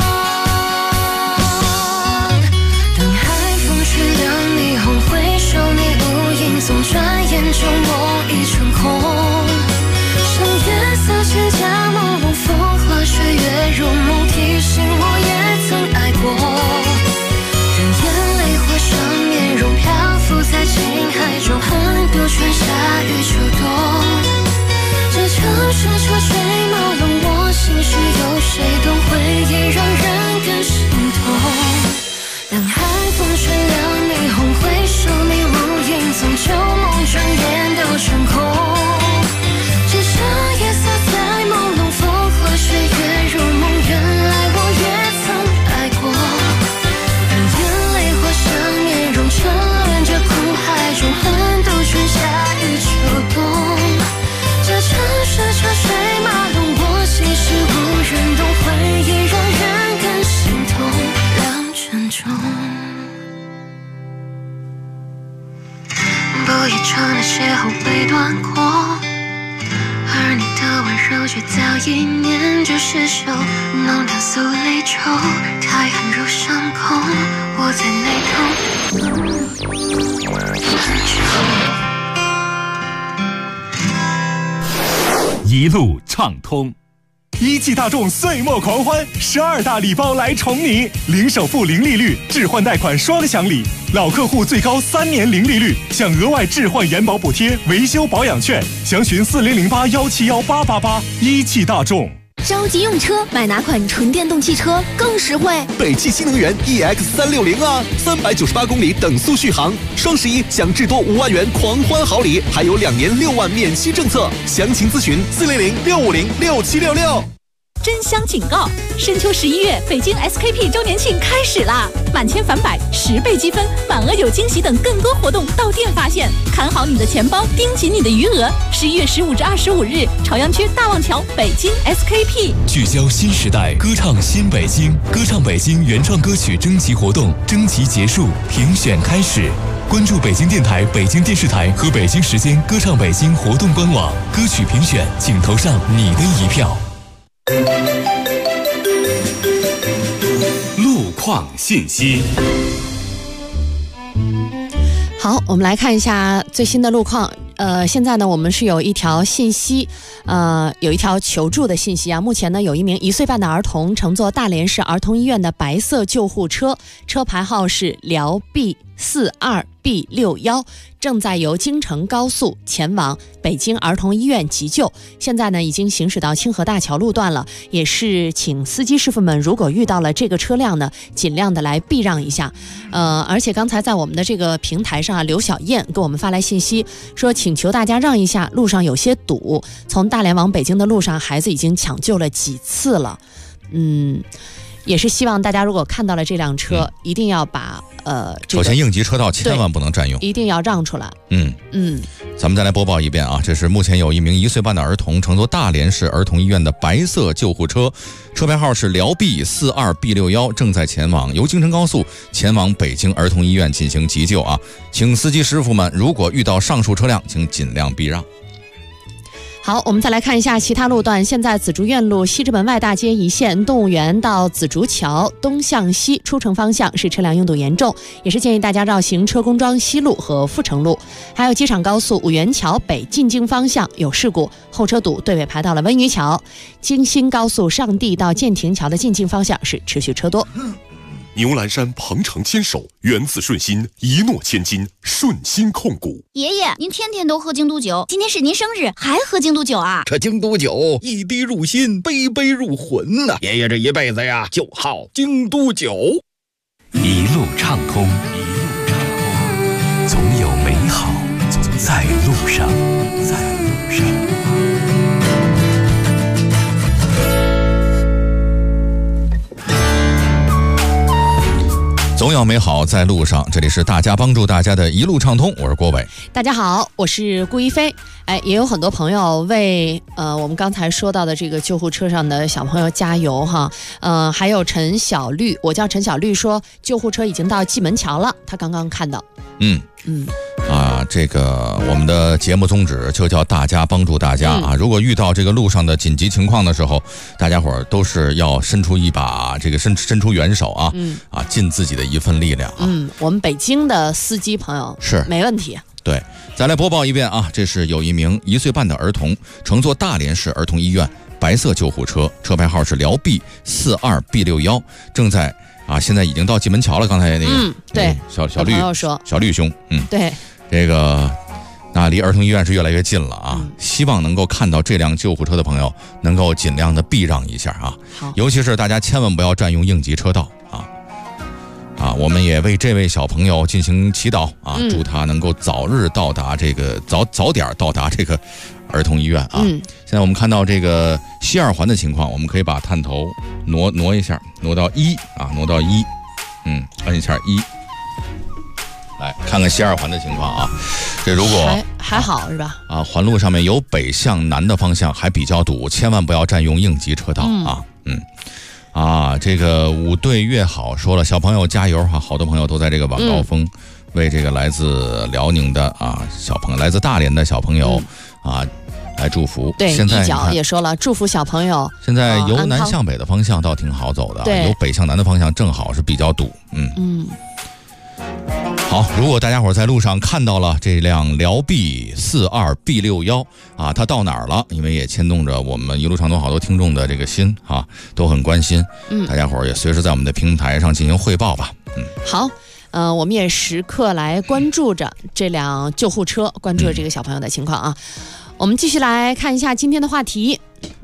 转眼就梦已成空，上夜色千家朦胧，风花雪月如梦，提醒我也曾爱过。任眼泪化上面容，漂浮在情海中，寒冬春夏与秋冬。这城市车水马龙，我心事有谁懂？回忆让人更心痛。当寒风吹凉霓虹，回首你无影踪，旧梦转眼都成空。只剩夜色在朦胧，风花雪月如梦，原来我也曾爱过。让眼泪化上面容，沉沦着苦海中，寒冬春夏与秋冬。这城市车水马龙，我心事无人懂，回忆让人更心痛，两沉重。不夜城的邂逅未断过，而你的温柔却早已念就失守，浓淡诉离愁，太寒如伤口，我在眉头一路畅通。一汽大众岁末狂欢，12大礼包来宠你，零首付零利率，置换贷款双享礼，老客户最高3年零利率，享额外置换延保补贴、维修保养券，详询4008171888。一汽大众。 着急用车，买哪款纯电动汽车更实惠？ 北汽新能源 EX360啊，398公里等速续航，双11享至多5万元狂欢好礼，还有2年6万免息政策，详情咨询400-650-6766。 真香警告！深秋11月，北京 SKP 周年庆开始啦！满千返百，10倍积分，满额有惊喜等更多活动到店发现。看好你的钱包，盯紧你的余额。11月15至25日，朝阳区大望桥北京 SKP。 聚焦新时代，歌唱新北京，歌唱北京原创歌曲征集活动征集结束，评选开始。关注北京电台、北京电视台和北京时间歌唱北京活动官网，歌曲评选，请投上你的一票。 路况信息。 好，我们来看一下最新的路况。现在呢，我们是有一条信息，有一条求助的信息啊。目前呢，有一名1岁半的儿童乘坐大连市儿童医院的白色救护车，车牌号是辽 B42B61，正在由京承高速前往北京儿童医院急救。现在呢，已经行驶到清河大桥路段了，也是请司机师傅们如果遇到了这个车辆呢，尽量的来避让一下。而且刚才在我们的这个平台上啊，刘小燕给我们发来信息说，请求大家让一下，路上有些堵。从大连往北京的路上，孩子已经抢救了几次了。也是希望大家如果看到了这辆车，一定要把首先应急车道千万不能占用， 一定要让出来。 咱们再来播报一遍啊，这是目前有一名1岁半的儿童乘坐大连市儿童医院的白色救护车，车牌号是辽 B42B61，正在前往由京承高速前往北京儿童医院进行急救啊，请司机师傅们如果遇到上述车辆，请尽量避让。 好，我们再来看一下其他路段。现在紫竹院路西直门外大街一线动物园到紫竹桥东向西出城方向是车辆拥堵严重，也是建议大家绕行车公庄西路和阜成路。还有机场高速五元桥北进京方向有事故，后车堵，队尾排到了温榆桥。京新高速上地到建亭桥的进京方向是持续车多。 牛栏山鹏程牵手，源自顺心，一诺千金，顺心控股。 爷爷，您天天都喝京都酒，今天是您生日，还喝京都酒啊？ 这京都酒一滴入心，杯杯入魂呐！爷爷这一辈子呀，就好京都酒。 一路畅通，总有美好在路上， 总有美好在路上。这里是大家帮助大家的一路畅通，我是郭伟。 大家好，我是顾一飞。也有很多朋友为我们刚才说到的这个救护车上的小朋友加油哈。还有陈小绿，我叫陈小绿，说救护车已经到蓟门桥了，他刚刚看到。 这个我们的节目宗旨就叫大家帮助大家啊。如果遇到这个路上的紧急情况的时候，大家伙儿都是要伸出一把这个伸出援手啊，尽自己的一份力量啊。 我们北京的司机朋友是没问题。 对，再来播报一遍啊，这是有一名1岁半的儿童乘坐大连市儿童医院白色救护车，车牌号是辽 B42B61，正在现在已经到蓟门桥了。刚才那个对， 小绿朋友说， 小绿兄， 对， 这个离儿童医院是越来越近了啊。希望能够看到这辆救护车的朋友能够尽量的避让一下啊，尤其是大家千万不要占用应急车道我们也为这位小朋友进行祈祷啊，祝他能够早日到达这个早点到达这个儿童医院啊。现在我们看到这个西二环的情况，我们可以把探头挪一下，挪到1，按一下1，来看看西二环的情况啊。这如果还好是吧？ 环路上面有北向南的方向还比较堵，千万不要占用应急车道这个五队越好说了，小朋友加油哈！好多朋友都在这个晚高峰为这个来自辽宁的小朋友，来自大连的小朋友来祝福。 对， 现在一角也说了，祝福小朋友。 现在由南向北的方向倒挺好走的，由北向南的方向正好是比较堵。 好，如果大家伙在路上看到了这辆辽 B42B61啊，它到哪儿了？因为也牵动着我们一路畅通好多听众的这个心啊，都很关心。大家伙也随时在我们的平台上进行汇报吧。 好，我们也时刻来关注着这辆救护车，关注着这个小朋友的情况啊。我们继续来看一下今天的话题。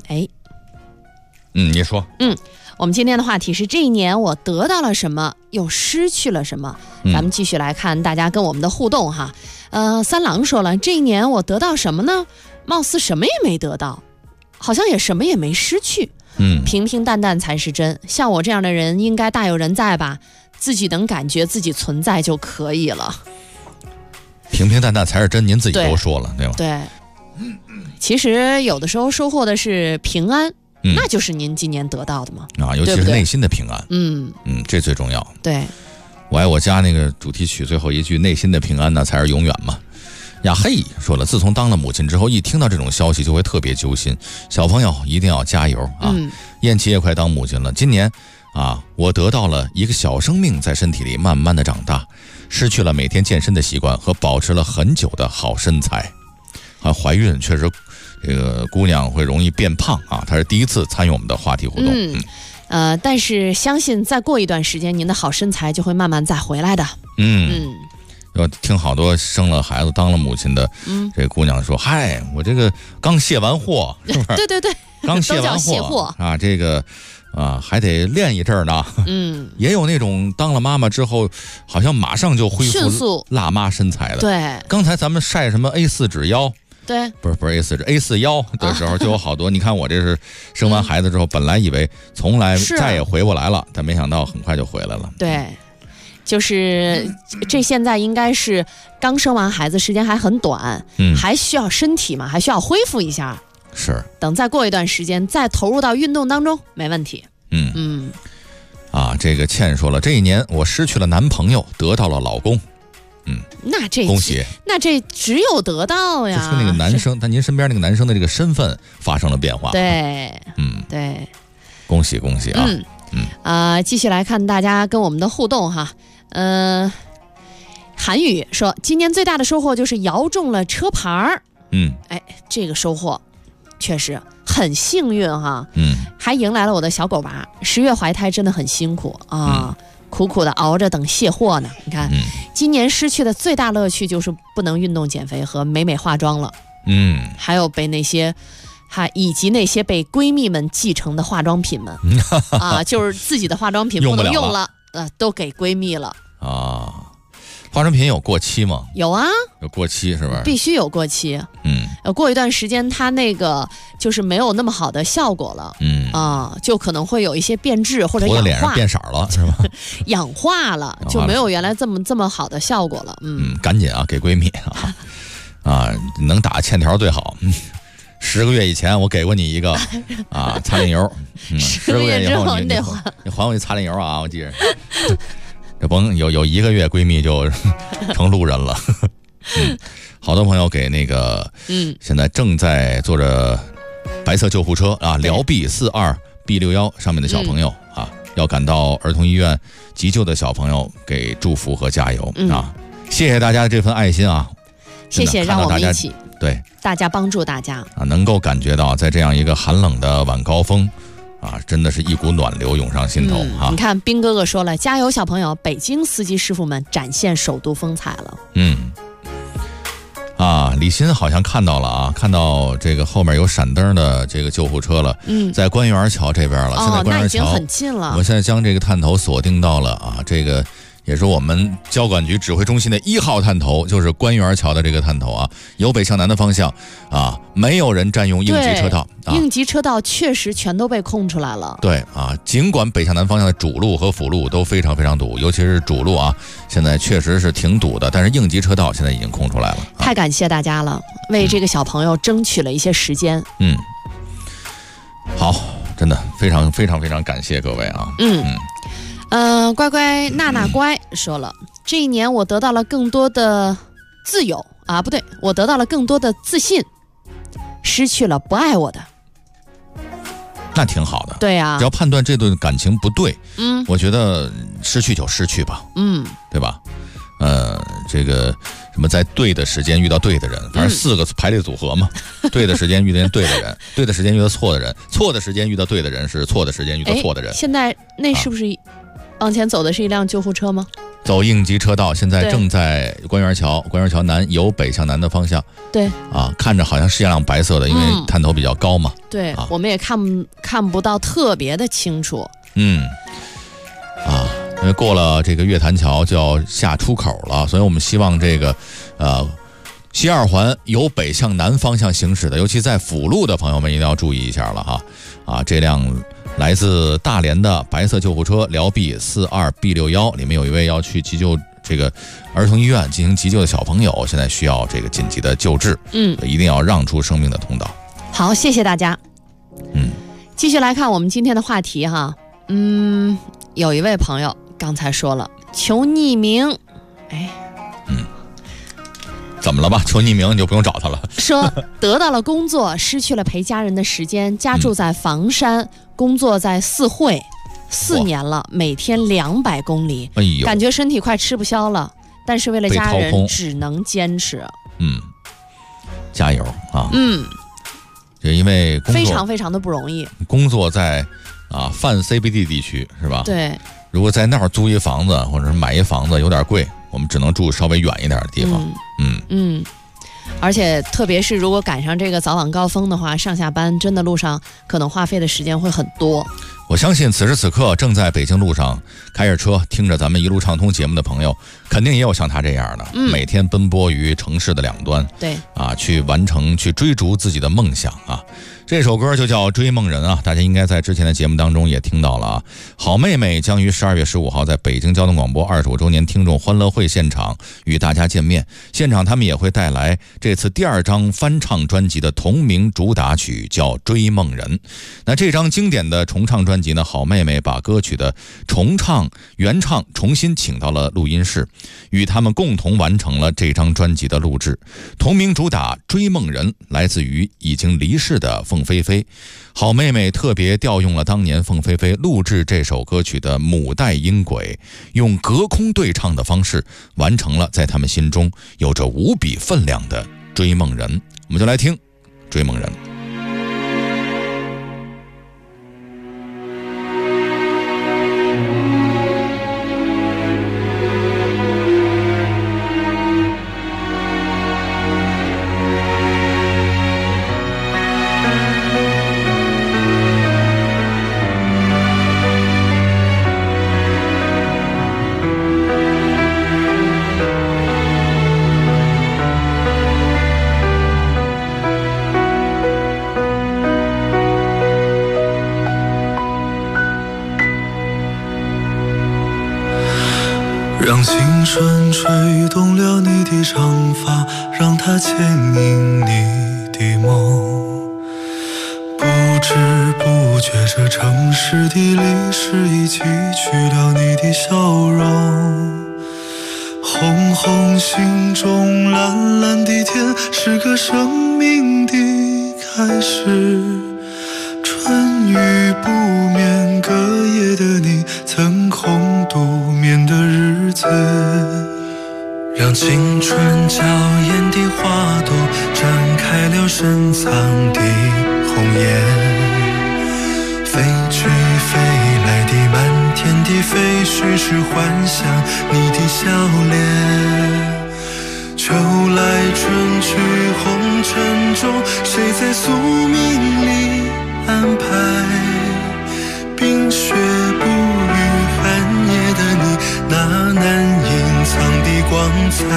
你说。 我们今天的话题是这一年我得到了什么，又失去了什么。咱们继续来看大家跟我们的互动哈。三郎说了，这一年我得到什么呢？貌似什么也没得到，好像也什么也没失去。平平淡淡才是真。像我这样的人应该大有人在吧？自己能感觉自己存在就可以了。 平平淡淡才是真，您自己都说了，对吧？ 对。其实有的时候收获的是平安。那就是您今年得到的嘛尤其是内心的平安。这最重要。 对， 我爱我家那个主题曲最后一句，内心的平安那才是永远嘛。呀嘿，说了，自从当了母亲之后，一听到这种消息就会特别揪心。小朋友一定要加油啊！燕琪也快当母亲了，今年我得到了一个小生命在身体里慢慢的长大，失去了每天健身的习惯和保持了很久的好身材。怀孕确实。这个姑娘会容易变胖啊，她是第一次参与我们的话题互动。 但是相信再过一段时间，您的好身材就会慢慢再回来的。 要听好多生了孩子当了母亲的这姑娘说，嗨，我这个刚卸完货，是不是？ 对， 刚卸完货啊，这个还得练一阵儿呢。也有那种当了妈妈之后，好像马上就恢复辣妈身材的。 对， 刚才咱们晒什么 A4 纸腰。 对， 不是 A4 腰的时候就有好多。你看我这是生完孩子之后，本来以为从来再也回不来了，但没想到很快就回来了。 对，就是这现在应该是刚生完孩子，时间还很短，还需要身体嘛，还需要恢复一下。 是， 等再过一段时间再投入到运动当中，没问题。 这个倩说了，这一年我失去了男朋友，得到了老公。 那这恭喜， 那这只有得到呀。 就说那个男生，但您身边那个男生的这个身份发生了变化。 对，对， 恭喜啊！ 继续来看大家跟我们的互动哈。韩宇说，今年最大的收获就是摇中了车牌。这个收获确实很幸运哈。还迎来了我的小狗娃。10月怀胎真的很辛苦啊。苦苦的熬着等卸货呢。你看，今年失去的最大乐趣就是不能运动减肥和美美化妆了。还有被以及那些被闺蜜们继承的化妆品们就是自己的化妆品不能用了，都给闺蜜了啊。化妆品有过期吗？ 有啊， 有过期是吧？ 必须有过期。过一段时间它那个就是没有那么好的效果了。就可能会有一些变质或者氧化， 脸上变色了是吧？ 氧化了就没有原来这么好的效果了。 赶紧给闺蜜能打欠条最好。10个月以前我给过你一个擦脸油，10个月以后你还我一擦脸油啊！我记着。这甭有1个月闺蜜就成路人了。好多朋友给那个现在正在坐着白色救护车辽 B42B61上面的小朋友要赶到儿童医院急救的小朋友给祝福和加油谢谢大家的这份爱心谢谢，让我们一起对大家帮助大家能够感觉到在这样一个寒冷的晚高峰真的是一股暖流涌上心头你看斌哥哥说了，加油小朋友，北京司机师傅们展现首都风采了。 李欣好像看到了看到这个后面有闪灯的这个救护车了，在官园桥这边了。现在官园桥那已经很近了。 我们现在将这个探头锁定到了这个也是我们交管局指挥中心的1号探头，就是官园桥的这个探头由北向南的方向没有人占用应急车道应急车道确实全都被空出来了。 对尽管北向南方向的主路和辅路都非常非常堵，尤其是主路现在确实是挺堵的，但是应急车道现在已经空出来了。 太感谢大家了，为这个小朋友争取了一些时间。 好，真的非常非常非常感谢各位乖乖娜娜乖说了，这一年我得到了更多的自由不对，我得到了更多的自信，失去了不爱我的。 那挺好的。 对呀， 只要判断这段感情不对，我觉得失去就失去吧，对吧？ 这个什么在对的时间遇到对的人，反正4个排列组合嘛。对的时间遇见对的人，对的时间遇到错的人，错的时间遇到对的人，是错的时间遇到错的人。 现在那是不是往前走的是一辆救护车吗？ 走应急车道，现在正在官园桥南由北向南的方向。 对啊，看着好像是一辆白色的，因为探头比较高嘛。 对，我们也看不到特别的清楚。 因为过了这个月坛桥就要下出口了，所以我们希望这个西2环由北向南方向行驶的，尤其在辅路的朋友们一定要注意一下了哈。这辆来自大连的白色救护车辽 B42B61，里面有一位要去急救这个儿童医院进行急救的小朋友，现在需要这个紧急的救治，一定要让出生命的通道。 好，谢谢大家。继续来看我们今天的话题哈。有一位朋友刚才说了求匿名， 怎么了吧？求匿名你就不用找他了。 说得到了工作，失去了陪家人的时间，家住在房山，工作在四惠，4年了，每天200公里，感觉身体快吃不消了，但是为了家人只能坚持。 加油啊！就因为工作非常非常的不容易。工作在泛 CBD 地区是吧？ 对。 如果在那儿租一房子或者是买一房子有点贵，我们只能住稍微远一点的地方。 而且特别是如果赶上这个早晚高峰的话，上下班真的路上可能花费的时间会很多。 我相信此时此刻正在北京路上开着车听着咱们一路畅通节目的朋友，肯定也有像他这样的，每天奔波于城市的两端， 对去完成去追逐自己的梦想啊。这首歌就叫《追梦人》啊，大家应该在之前的节目当中也听到了啊。好妹妹将于12月15号在北京交通广播25周年听众欢乐会现场与大家见面，现场他们也会带来这次第2张翻唱专辑的同名主打曲，叫《追梦人》。那这张经典的重唱专辑呢，好妹妹把歌曲的原唱重新请到了录音室，与他们共同完成了这张专辑的录制。同名主打《追梦人》来自于已经离世的凤飞飞，好妹妹特别调用了当年凤飞飞录制这首歌曲的母带音轨，用隔空对唱的方式完成了在他们心中有着无比分量的《追梦人》。我们就来听《追梦人》。 让青春吹动了你的长发，让它牵引你的梦。不知不觉，这城市的历史已记取了你的笑容。红红心中，蓝蓝的天，是个生命的开始。春雨不眠，隔夜的你曾空独眠的日子，让青春娇艳的花朵绽开了深藏的红颜。飞去飞来的满天的飞絮，是幻想你的笑脸。秋来春去红尘中，谁在宿命里安排？冰雪不语寒夜的你，那难隐藏的光彩。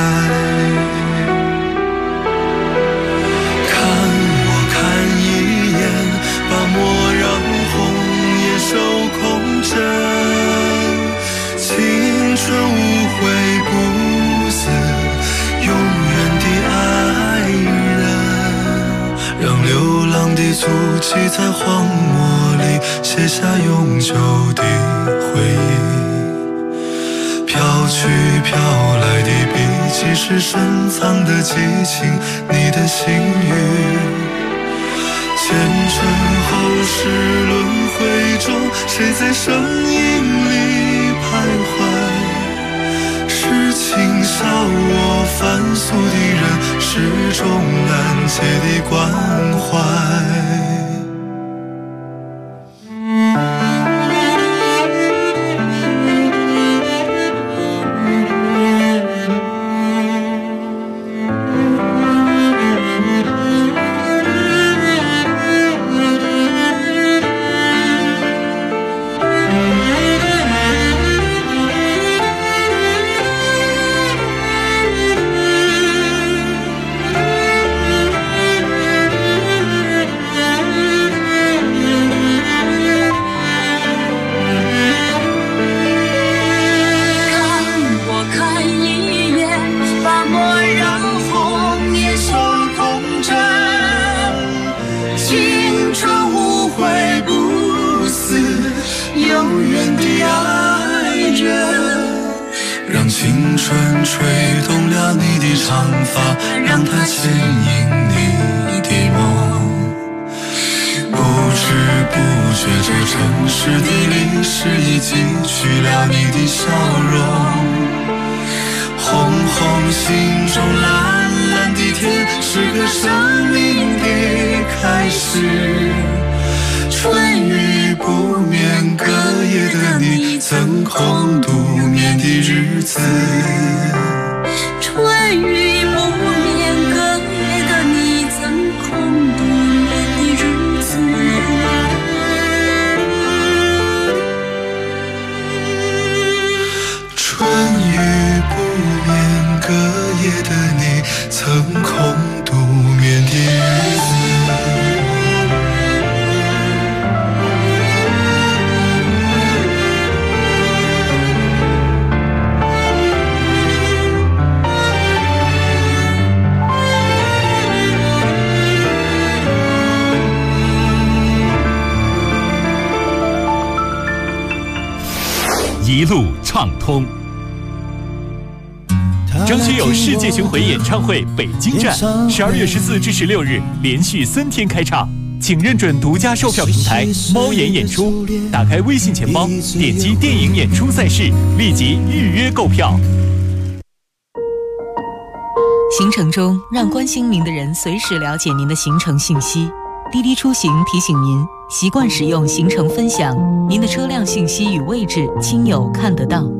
看我看一眼，把莫让红颜守空枕。青春无悔不死，永远的爱人。让流浪的足迹在荒漠里写下永久的回忆。飘去飘来的笔记，是深藏的激情，你的心语。前尘后世轮回中，谁在身影里徘徊？是情深凡俗的人始终难解的关怀。让青春吹动了你的长发，让它牵引你的梦。不知不觉，这城市的历史已记取了你的笑容。红红心中蓝蓝的天，是个生命的开始。春雨不眠，隔夜的你曾空独眠的日子。 春雨不眠，隔夜的你曾空独眠的日子。 春雨不眠，隔夜的你曾空独眠的日子。 一路畅通。张学友世界巡回演唱会北京站，12月14至16日连续3天开唱，请认准独家售票平台猫眼演出，打开微信钱包，点击电影演出赛事，立即预约购票。 行程中，让关心您的人随时了解您的行程信息。滴滴出行提醒您，习惯使用行程分享，您的车辆信息与位置亲友看得到。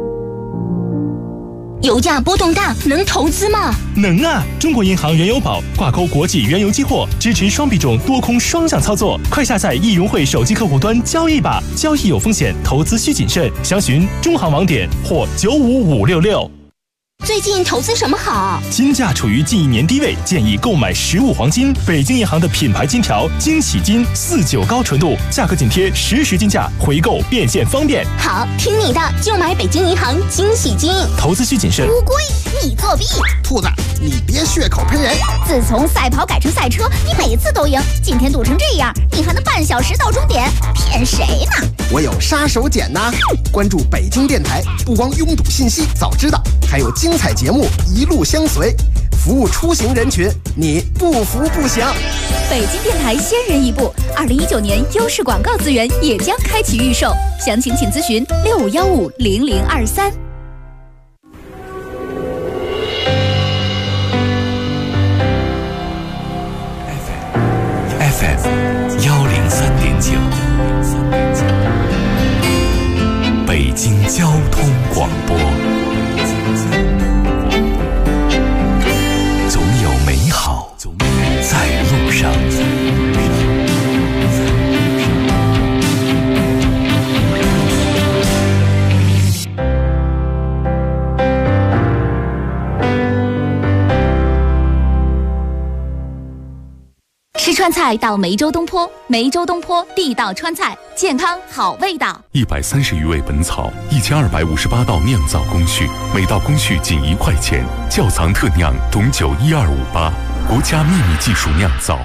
油价波动大，能投资吗？ 能啊！中国银行原油宝挂钩国际原油期货，支持双币种多空双向操作。快下载易融汇手机客户端交易吧，交易有风险，投资需谨慎。详询中行网点或95566。 最近投资什么好？ 金价处于近1年低位，建议购买实物黄金。北京银行的品牌金条惊喜金49高纯度，价格紧贴实时金价，回购变现方便。 好，听你的，就买北京银行惊喜金。 投资需谨慎。 乌龟，你作弊！ 兔子，你别血口喷人！ 自从赛跑改成赛车，你每次都赢，今天赌成这样，你还能半小时到终点？骗谁呢？ 我有杀手锏呐！关注北京电台，不光拥堵信息早知道，还有精彩节目一路相随，服务出行人群，你不服不行。 北京电台先人一步，2019年优势广告资源也将开启预售，详情请咨询65150023。 FM 103.9，北京交通广播。总有美好在路上。 吃川菜到梅州东坡，梅州东坡地道川菜，健康好味道。 130余味本草，1258道酿造工序，每道工序仅1块钱。窖藏特酿董酒12588，国家秘密技术酿造。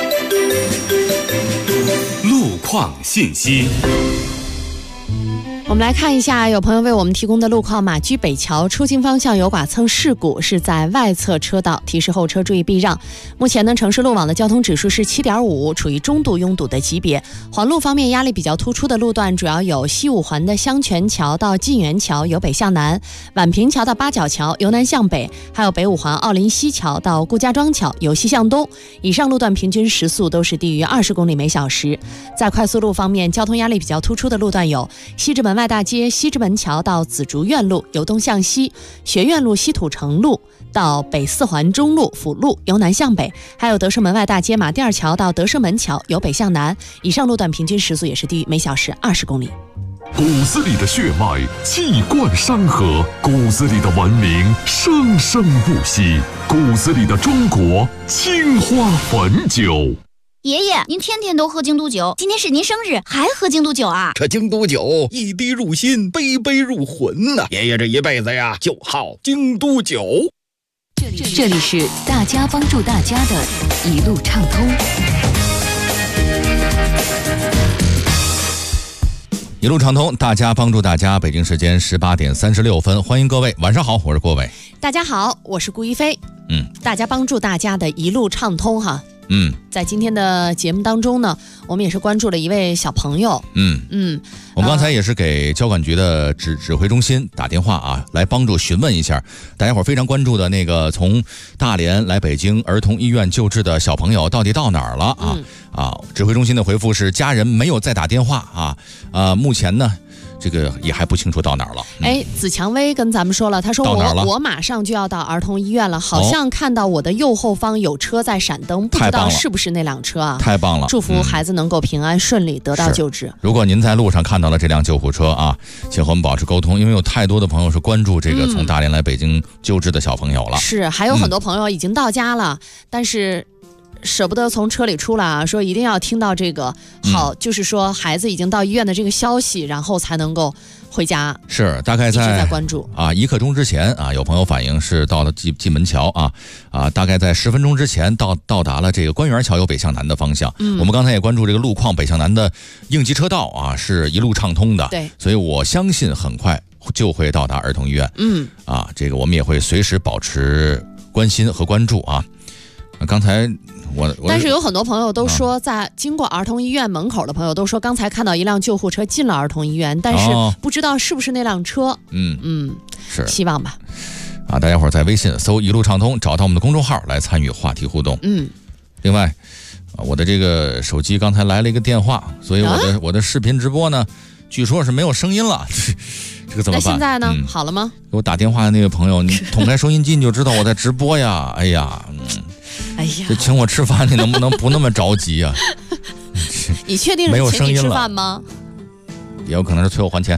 路况信息。 我们来看一下有朋友为我们提供的路况。马驹北桥出京方向有剐蹭事故，是在外侧车道，提示后车注意避让。目前呢，城市路网的交通指数是 7.5， 处于中度拥堵的级别。环路方面压力比较突出的路段主要有西五环的香泉桥到晋源桥由北向南，宛平桥到八角桥由南向北，还有北五环奥林西桥到顾家庄桥由西向东。以上路段平均时速都是低于20公里每小时。在快速路方面，交通压力比较突出的路段有西直门外大街西直门桥到紫竹院路由东向西，学院路西土城路到北四环中路辅路由南向北，还有德胜门外大街马甸桥到德胜门桥由北向南。以上路段平均时速也是低于每小时20公里。 骨子里的血脉气贯山河，骨子里的文明生生不息，骨子里的中国青花汾酒。 爷爷，您天天都喝京都酒，今天是您生日，还喝京都酒啊？ 这京都酒一滴入心，杯杯入魂呐！爷爷这一辈子呀，就好京都酒。 这里是大家帮助大家的一路畅通。 一路畅通，大家帮助大家。北京时间18点36分，欢迎各位，晚上好，我是郭伟。 大家好，我是顾一飞。大家帮助大家的一路畅通哈。在今天的节目当中呢，我们也是关注了一位小朋友。 我们刚才也是给交管局的指挥中心打电话啊，来帮助询问一下大家伙非常关注的那个从大连来北京儿童医院救治的小朋友到底到哪儿了啊？指挥中心的回复是家人没有再打电话啊，目前呢这个也还不清楚到哪儿了。 子蔷薇跟咱们说了，他说我马上就要到儿童医院了，好像看到我的右后方有车在闪灯，不知道是不是那辆车啊？ 太棒了！ 祝福孩子能够平安顺利得到救治。 如果您在路上看到了这辆救护车啊，请和我们保持沟通，因为有太多的朋友是关注这个从大连来北京救治的小朋友了。 是，还有很多朋友已经到家了，但是舍不得从车里出来啊，说一定要听到这个就是说孩子已经到医院的这个消息，然后才能够回家。 是，大概在关注 1刻钟之前啊，有朋友反映是到了蓟门桥大概在10分钟之前到达了这个官园桥由北向南的方向。我们刚才也关注这个路况，北向南的应急车道啊是一路畅通的。 对， 所以我相信很快就会到达儿童医院。这个我们也会随时保持关心和关注啊。刚才但是有很多朋友都说，在经过儿童医院门口的朋友都说，刚才看到一辆救护车进了儿童医院，但是不知道是不是那辆车。 是， 希望吧。 大家伙在微信搜一路畅通，找到我们的公众号来参与话题互动。另外我的这个手机刚才来了一个电话，所以我的视频直播呢据说是没有声音了。这个怎么办？ 那现在呢？好了吗？ 给我打电话的那个朋友，你捅开收音机你就知道我在直播呀。哎呀，这请我吃饭，你能不能不那么着急啊？ 你确定是请你吃饭吗？ 也有可能是催我还钱。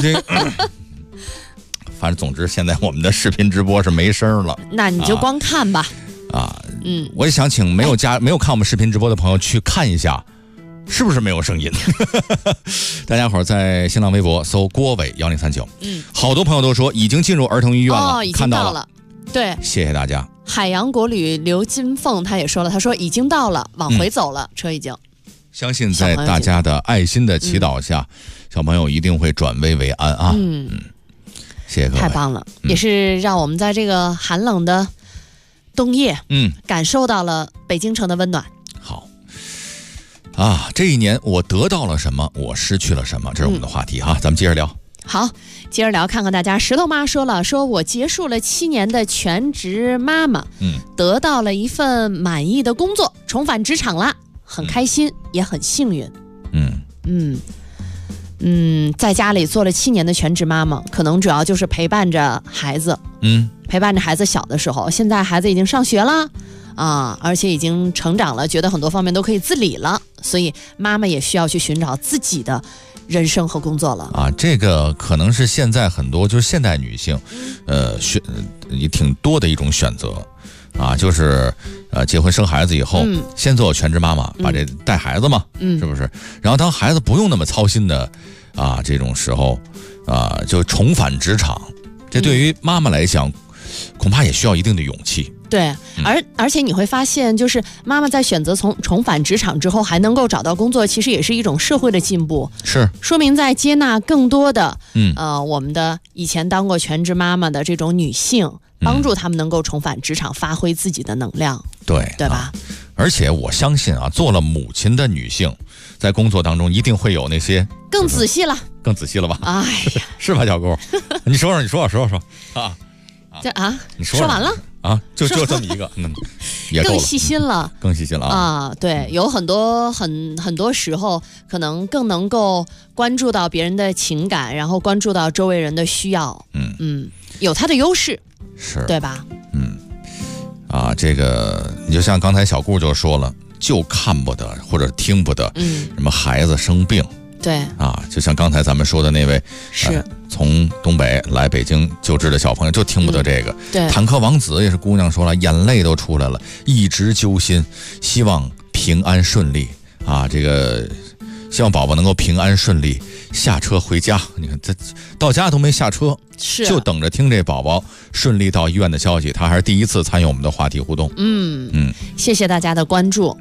反正总之现在我们的视频直播是没声了。 那你就光看吧。 我也想请没有看我们视频直播的朋友去看一下，是不是没有声音？大家伙在新浪微博搜郭伟1039。好多朋友都说已经进入儿童医院了， 已经到了。对， 谢谢大家。 海洋国旅刘金凤他也说了，他说已经到了，往回走了，车已经。 相信在大家的爱心的祈祷下，小朋友一定会转危为安啊！谢谢各位， 太棒了，也是让我们在这个寒冷的冬夜，感受到了北京城的温暖。 好这一年我得到了什么，我失去了什么，这是我们的话题哈，咱们接着聊。 好，接着聊，看看大家。石头妈说了，说我结束了7年的全职妈妈，得到了一份满意的工作，重返职场啦，很开心，也很幸运。在家里做了7年的全职妈妈，可能主要就是陪伴着孩子，陪伴着孩子小的时候，现在孩子已经上学了而且已经成长了，觉得很多方面都可以自理了，所以妈妈也需要去寻找自己的人生和工作了这个可能是现在很多就是现代女性也挺多的一种选择就是结婚生孩子以后，先做全职妈妈，把这带孩子嘛，是不是？然后当孩子不用那么操心的这种时候就重返职场，这对于妈妈来讲恐怕也需要一定的勇气。 对，而且你会发现，就是妈妈在选择重返职场之后还能够找到工作，其实也是一种社会的进步， 是说明在接纳更多的我们的以前当过全职妈妈的这种女性，帮助她们能够重返职场，发挥自己的能量，对吧？ 而且我相信啊，做了母亲的女性，在工作当中一定会有那些更仔细了吧？哎呀， 是吧，小姑？你说啊。你说完了啊？就这么一个，也够了， 更细心了啊！对，有很多时候，可能更能够关注到别人的情感，然后关注到周围人的需要，有它的优势， 是对吧？ 这个你就像刚才小顾就说了，就看不得或者听不得，什么孩子生病。 对就像刚才咱们说的那位是从东北来北京就职的小朋友，就听不得这个。 对， 坦克王子也是姑娘说了，眼泪都出来了，一直揪心，希望平安顺利这个希望宝宝能够平安顺利下车回家。你看这到家都没下车，就等着听这宝宝顺利到医院的消息。他还是第一次参与我们的话题互动。 谢谢大家的关注。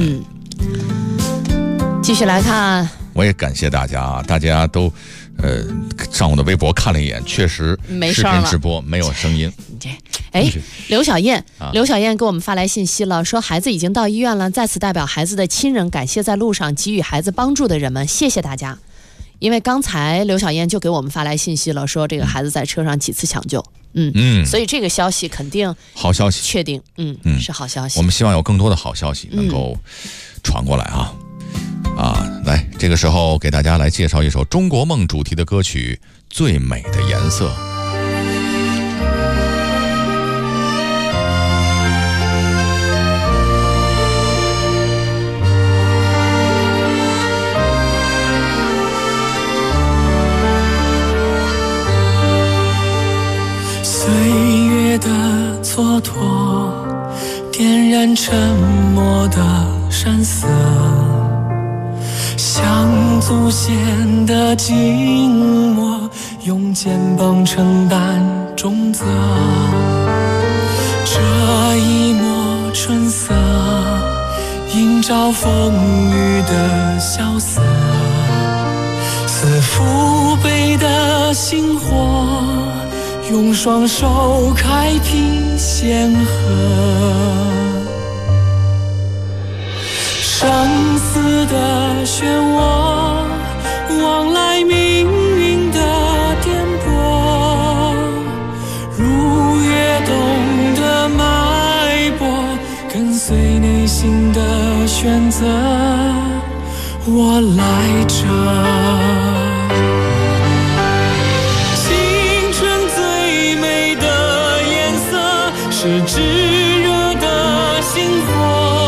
继续来看。 我也感谢大家大家都上我的微博看了一眼，确实视频直播没有声音。 刘小燕给我们发来信息了，说孩子已经到医院了，在此代表孩子的亲人感谢在路上给予孩子帮助的人们，谢谢大家。因为刚才刘小燕就给我们发来信息了，说这个孩子在车上几次抢救，所以这个消息肯定好消息， 确定，是好消息。 我们希望有更多的好消息能够传过来来，这个时候给大家来介绍一首中国梦主题的歌曲《最美的颜色》。 岁月的蹉跎，点燃沉默的山色，像祖先的静默，用肩膀承担重责。这一抹春色，映照风雨的萧瑟，似父辈的星火，用双手开辟先河。生死的漩涡，往来命运的颠簸，如跃动的脉搏，跟随内心的选择，我来这。青春最美的颜色，是炙热的星火，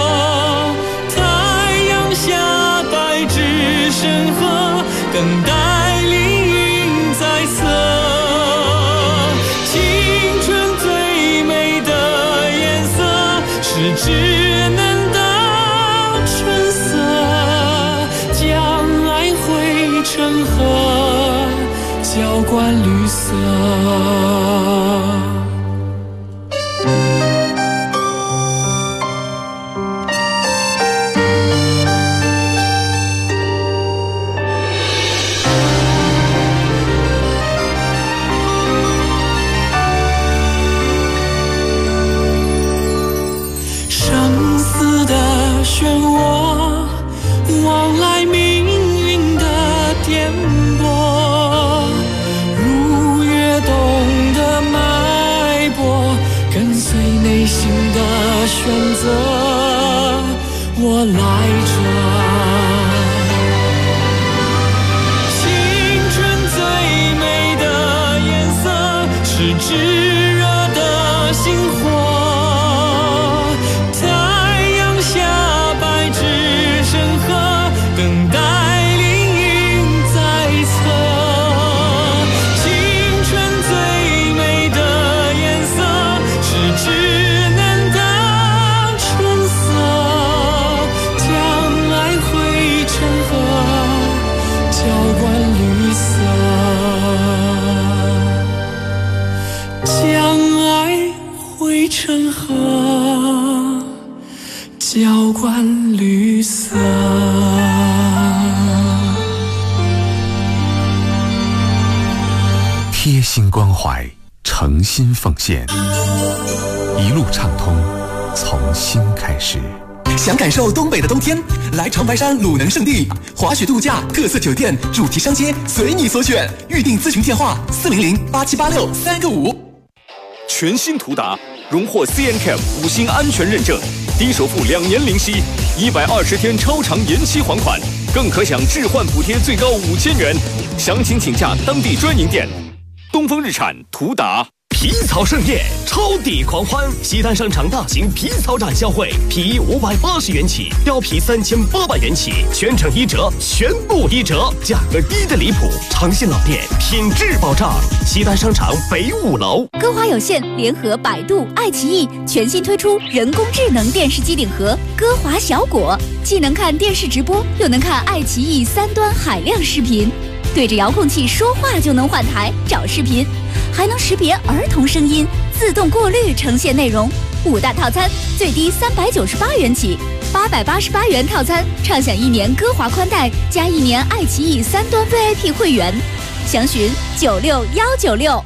等待凌云在侧。青春最美的颜色，是稚嫩的春色，将爱汇成河，浇灌绿色。漩涡，往来命运的颠簸，如跃动的脉搏，跟随内心的选择，我来这。青春最美的颜色，是炙热的星火，等待凌云在侧。青春最美的颜色，是稚嫩的春色，将爱浇灌绿色。 贴心关怀，诚心奉献，一路畅通，从心开始。 想感受东北的冬天，来长白山鲁能胜地，滑雪度假、特色酒店、主题商街，随你所选。预订咨询电话400-8786-3个5。 全新途达荣获 CNCAP 5星安全认证，低首付2年零息，120天超长延期还款，更可享置换补贴最高5000元。详情请假当地专营店。东风日产途达。 皮草盛宴，超抵狂欢！西单商场大型皮草展销会，皮衣580元起，貂皮3800元起，全程1折，全部1折，价格低得离谱。长信老店，品质保障。西单商场北5楼。 歌华有线联合百度、爱奇艺全新推出人工智能电视机顶盒歌华小果，既能看电视直播，又能看爱奇艺3端海量视频。对着遥控器说话就能换台找视频，还能识别儿童声音，自动过滤呈现内容。5大套餐最低398元起，888元套餐畅享1年歌华宽带加1年爱奇艺3端 VIP 会员，详询96196。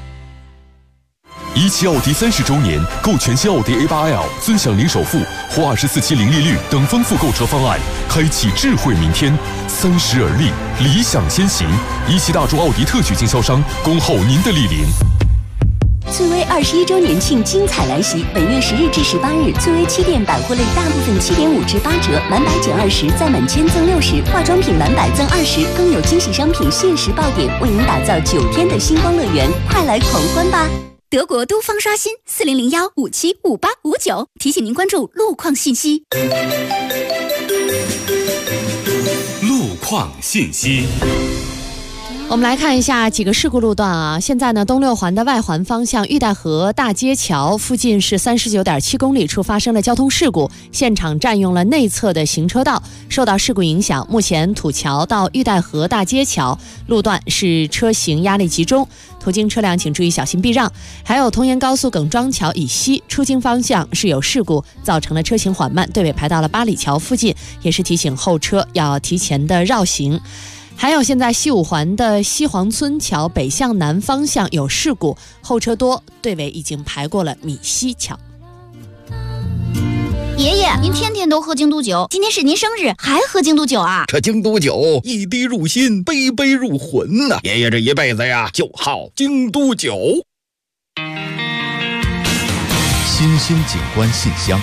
17奥迪30周年，购全新奥迪 A8L 尊享零首付或24期零利率等丰富购车方案，开启智慧明天。30而立，理想先行。17大众奥迪特许经销商，恭候您的莅临。 翠微21周年庆精彩来袭，本月10日至18日，翠微7店百货类大部分7.5至8折，满百减20，再满1000赠60，化妆品满百赠20，更有惊喜商品限时爆点，为您打造9天的星光乐园，快来狂欢吧！ 德国都方刷新40015755859，提醒您关注路况信息。 路况信息。 我们来看一下几个事故路段啊。现在呢，东六环的外环方向玉带河大街桥附近是39.7公里处发生了交通事故，现场占用了内侧的行车道。受到事故影响，目前土桥到玉带河大街桥路段是车行压力集中，途经车辆请注意小心避让。还有通沿高速耿庄桥以西出京方向是有事故，造成了车行缓慢，队尾排到了八里桥附近，也是提醒后车要提前的绕行。还有现在西五环的西黄村桥北向南方向有事故，后车多，队尾已经排过了米西桥。 爷爷，您天天都喝京都酒，今天是您生日，还喝京都酒啊？ 这京都酒一滴入心，杯杯入魂呐！爷爷这一辈子呀，就好京都酒。 新兴景观信箱。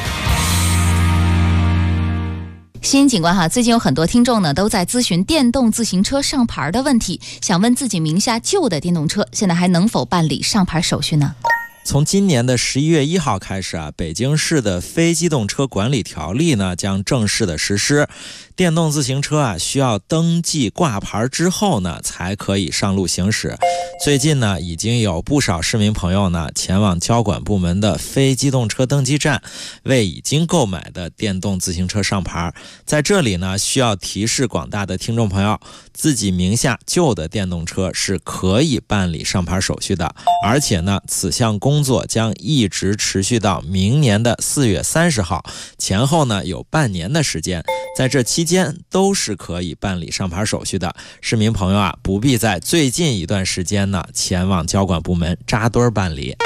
新景观哈，最近有很多听众呢都在咨询电动自行车上牌的问题，想问自己名下旧的电动车现在还能否办理上牌手续呢？ 从今年的11月1号开始啊，北京市的非机动车管理条例呢将正式的实施。电动自行车啊需要登记挂牌之后呢才可以上路行驶。最近呢已经有不少市民朋友呢前往交管部门的非机动车登记站为已经购买的电动自行车上牌。在这里呢需要提示广大的听众朋友，自己名下旧的电动车是可以办理上牌手续的，而且呢此项工作将一直持续到明年的4月30号，前后呢有半年的时间，在这期间都是可以办理上牌手续的。市民朋友啊，不必在最近一段时间呢前往交管部门扎堆办理。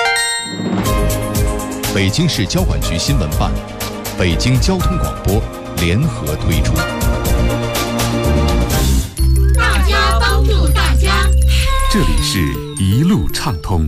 北京市交管局新闻办、北京交通广播联合推出。 大家帮助大家， 这里是一路畅通。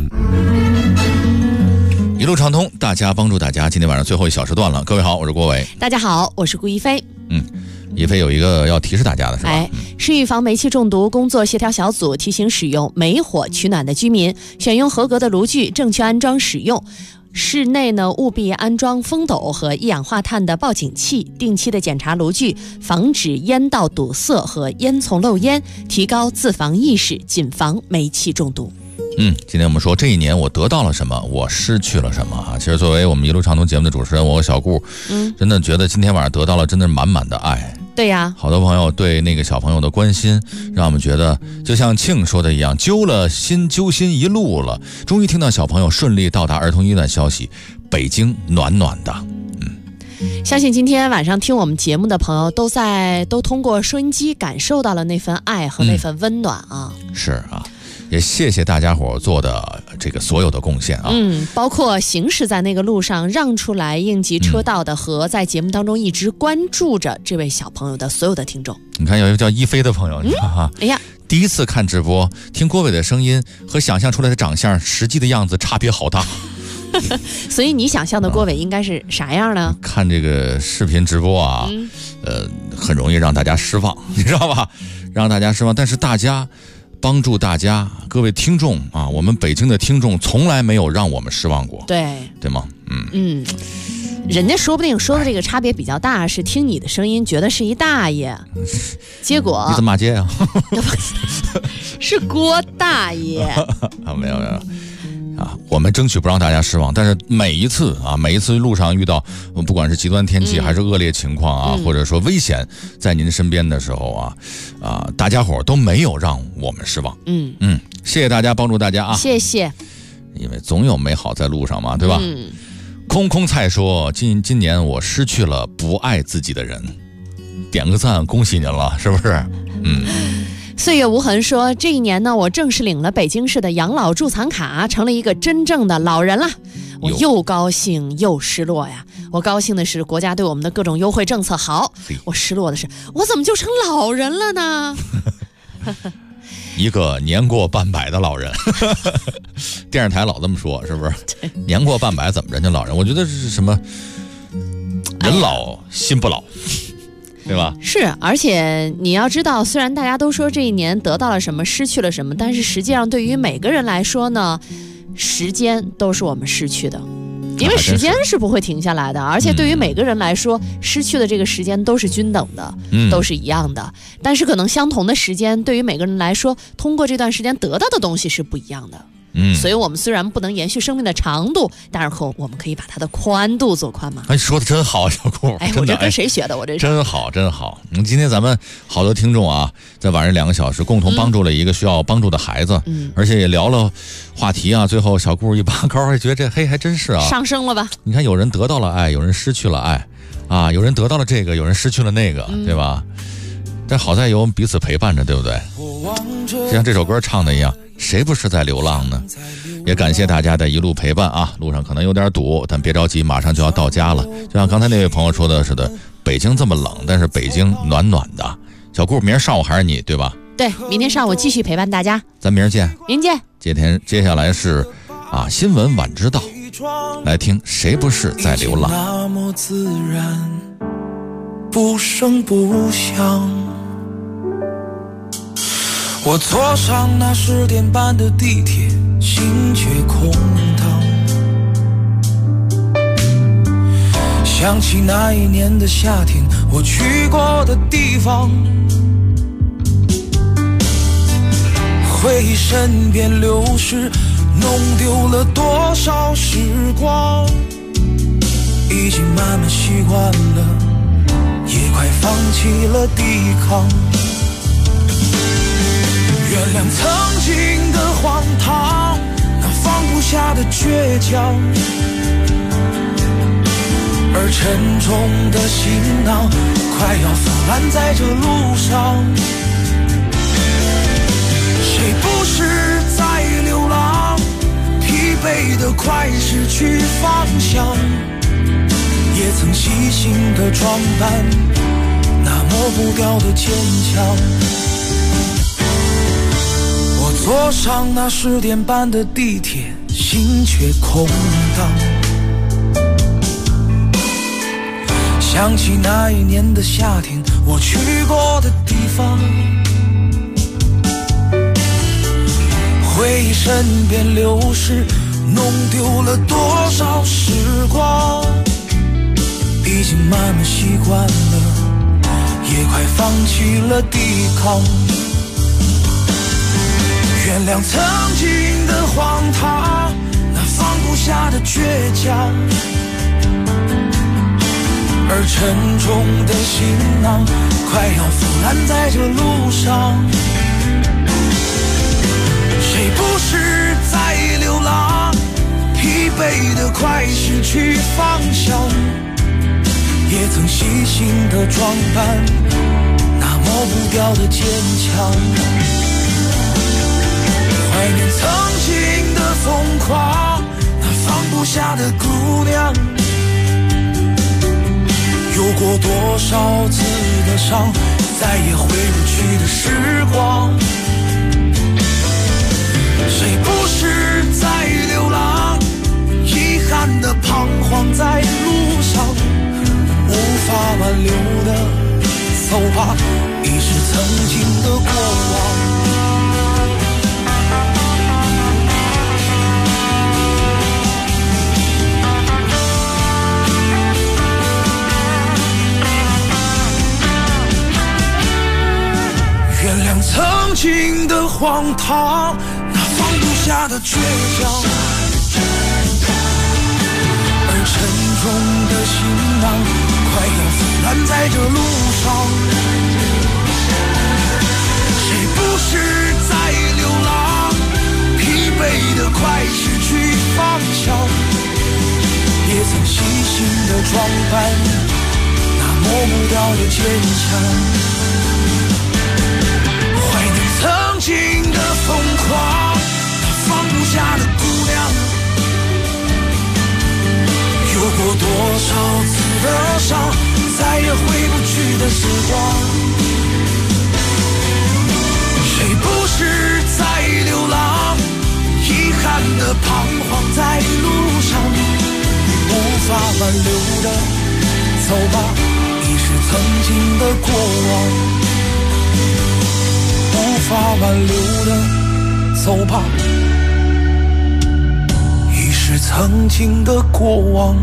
一路畅通，大家帮助大家。今天晚上最后一小时段了，各位好，我是郭伟。 大家好，我是顾一飞。 一飞有一个要提示大家的是吧？ 市预防煤气中毒工作协调小组提醒使用煤火取暖的居民，选用合格的炉具，正确安装使用。室内呢，务必安装风斗和一氧化碳的报警器，定期的检查炉具，防止烟道堵塞和烟囱漏烟，提高自防意识，谨防煤气中毒。 今天我们说这一年我得到了什么，我失去了什么啊？其实作为我们一路畅通节目的主持人，我和小顾，真的觉得今天晚上得到了真的是满满的爱。 对呀， 好多朋友对那个小朋友的关心，让我们觉得就像庆说的一样，揪心一路了。终于听到小朋友顺利到达儿童医院消息，北京暖暖的。 相信今天晚上听我们节目的朋友都通过收音机感受到了那份爱和那份温暖啊。 是啊，也谢谢大家伙做的这个所有的贡献啊。 包括行驶在那个路上让出来应急车道的和在节目当中一直关注着这位小朋友的所有的听众。 你看有一个叫一飞的朋友，你看哈， 哎呀， 第一次看直播，听郭伟的声音和想象出来的长相实际的样子差别好大。 所以你想象的郭伟应该是啥样呢？ 看这个视频直播啊，很容易让大家失望，你知道吧？让大家失望，但是大家帮助大家，各位听众啊，我们北京的听众从来没有让我们失望过，对吗？ 人家说不定说的这个差别比较大，是听你的声音觉得是一大爷，结果你怎么骂街啊？ 是郭大爷啊，没有啊，我们争取不让大家失望，但是每一次路上遇到不管是极端天气还是恶劣情况啊，或者说危险在您身边的时候啊，大家伙都没有让我们失望。谢谢大家帮助大家啊， 谢谢。 因为总有美好在路上嘛，对吧？空空菜说今年我失去了不爱自己的人，点个赞，恭喜您了，是不是？ 岁月无痕说，这一年呢，我正式领了北京市的养老助残卡，成了一个真正的老人了。我又高兴又失落呀。我高兴的是国家对我们的各种优惠政策好，我失落的是我怎么就成老人了呢？ 一个年过半百的老人，电视台老这么说，是不是？年过半百怎么人家老人？我觉得是什么人老心不老。对吧？ 是，而且你要知道，虽然大家都说这一年得到了什么，失去了什么，但是实际上对于每个人来说呢，时间都是我们失去的，因为时间是不会停下来的，而且对于每个人来说，失去的这个时间都是均等的，都是一样的。但是可能相同的时间，对于每个人来说，通过这段时间得到的东西是不一样的。所以我们虽然不能延续生命的长度，但是我们可以把它的宽度做宽嘛。 说的真好，小顾。 我这跟谁学的？我这真好，真好。今天咱们好多听众啊，在晚上2个小时共同帮助了一个需要帮助的孩子，而且也聊了话题啊。最后小顾一拔高，觉得这还真是啊， 上升了吧？ 你看，有人得到了爱，有人失去了爱，啊，有人得到了这个，有人失去了那个，对吧？但好在有我们彼此陪伴着，对不对？就像这首歌唱的一样。谁不是在流浪呢？也感谢大家的一路陪伴啊！路上可能有点堵，但别着急，马上就要到家了。就像刚才那位朋友说的似的，北京这么冷，但是北京暖暖的。小顾，明儿上午还是你对吧？ 对，明天上午继续陪伴大家。 咱明儿见。 明见。 接下来是新闻晚知道，来听谁不是在流浪？ 那么自然，不声不响。我坐上那10点半的地铁，心却空荡。想起那一年的夏天，我去过的地方，回忆身边流逝，弄丢了多少时光。已经慢慢习惯了，也快放弃了抵抗。原谅曾经的荒唐，那放不下的倔强，而沉重的行囊快要腐烂在这路上。谁不是在流浪，疲惫的快失去方向，也曾细心的装扮，那抹不掉的坚强。坐上那10点半的地铁，心却空荡。想起那一年的夏天，我去过的地方，回忆身边流逝，弄丢了多少时光。已经慢慢习惯了，也快放弃了抵抗。原谅曾经的荒唐，那放不下的倔强，而沉重的行囊快要腐烂在这路上。谁不是在流浪，疲惫的快失去方向， 也曾细心的装扮，那抹不掉的坚强。怀念曾经的疯狂，那放不下的姑娘，有过多少次的伤，再也回不去的时光。谁不是在流浪，遗憾的彷徨在路上，无法挽留的走吧，已是曾经的过往。原谅曾经的荒唐，那放不下的倔强，而沉重的行囊快要腐烂在这路上。谁不是在流浪，疲惫的快失去方向，也曾细心的装扮，那抹不掉的坚强。曾经的疯狂，那放不下的姑娘，有过多少次的伤，再也回不去的时光。谁不是在流浪，遗憾的彷徨在路上，无法挽留的走吧，已是曾经的过往。无法挽留的走吧，已是曾经的过往。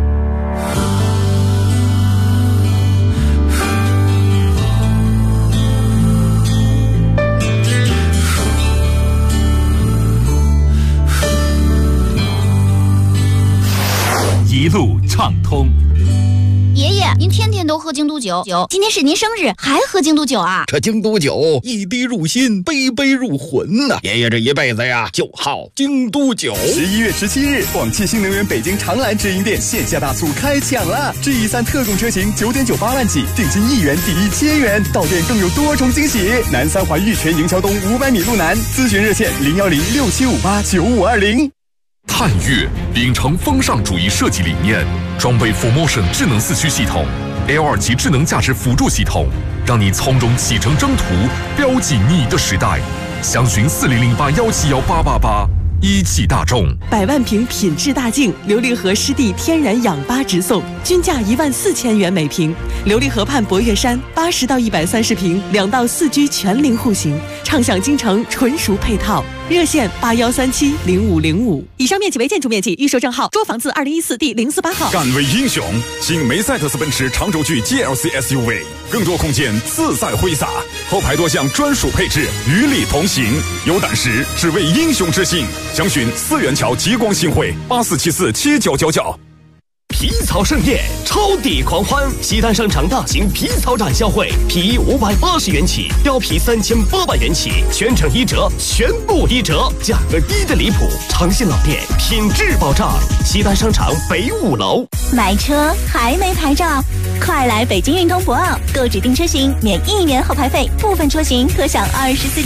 一路畅通。 爷爷，您天天都喝京都酒，今天是您生日，还喝京都酒啊？ 这京都酒一滴入心，杯杯入魂呐！爷爷这一辈子呀，就好京都酒。 11月17日，广汽新能源北京长蓝直营店线下大促开抢了！G3特供车型9.98万起，定金1元抵1000元，到店更有多重惊喜。南三环玉泉营销东500米路南，咨询热线01067589520。 探岳秉承风尚主义设计理念，装备 Formotion 智能4驱系统 ，L2 级智能驾驶辅助系统，让你从容启程征途，标记你的时代。详询4008171888。一汽大众 100万瓶品质大净琉璃河湿地天然氧吧直送，均价14000元每瓶。琉璃河畔博岳山80到130瓶，2到4居全龄户型，畅享京城纯熟配套。热线81370505。以上面积为建筑面积，预售证号捉房字2014第048号。 敢为英雄，新梅赛德斯奔驰长轴距 GLC SUV， 更多空间自在挥洒，后排多项专属配置与你同行。有胆识，只为英雄之心。详询4元桥极光新会84747999。 皮草盛宴，超抵狂欢！西单商场大型皮草展销会，皮衣580元起，貂皮3800元起，全程1折，全部1折，价格低得离谱。诚信老店，品质保障。西单商场北5楼。 买车还没牌照？快来北京运通博奥购指定车型免1年后排费，部分车型可享24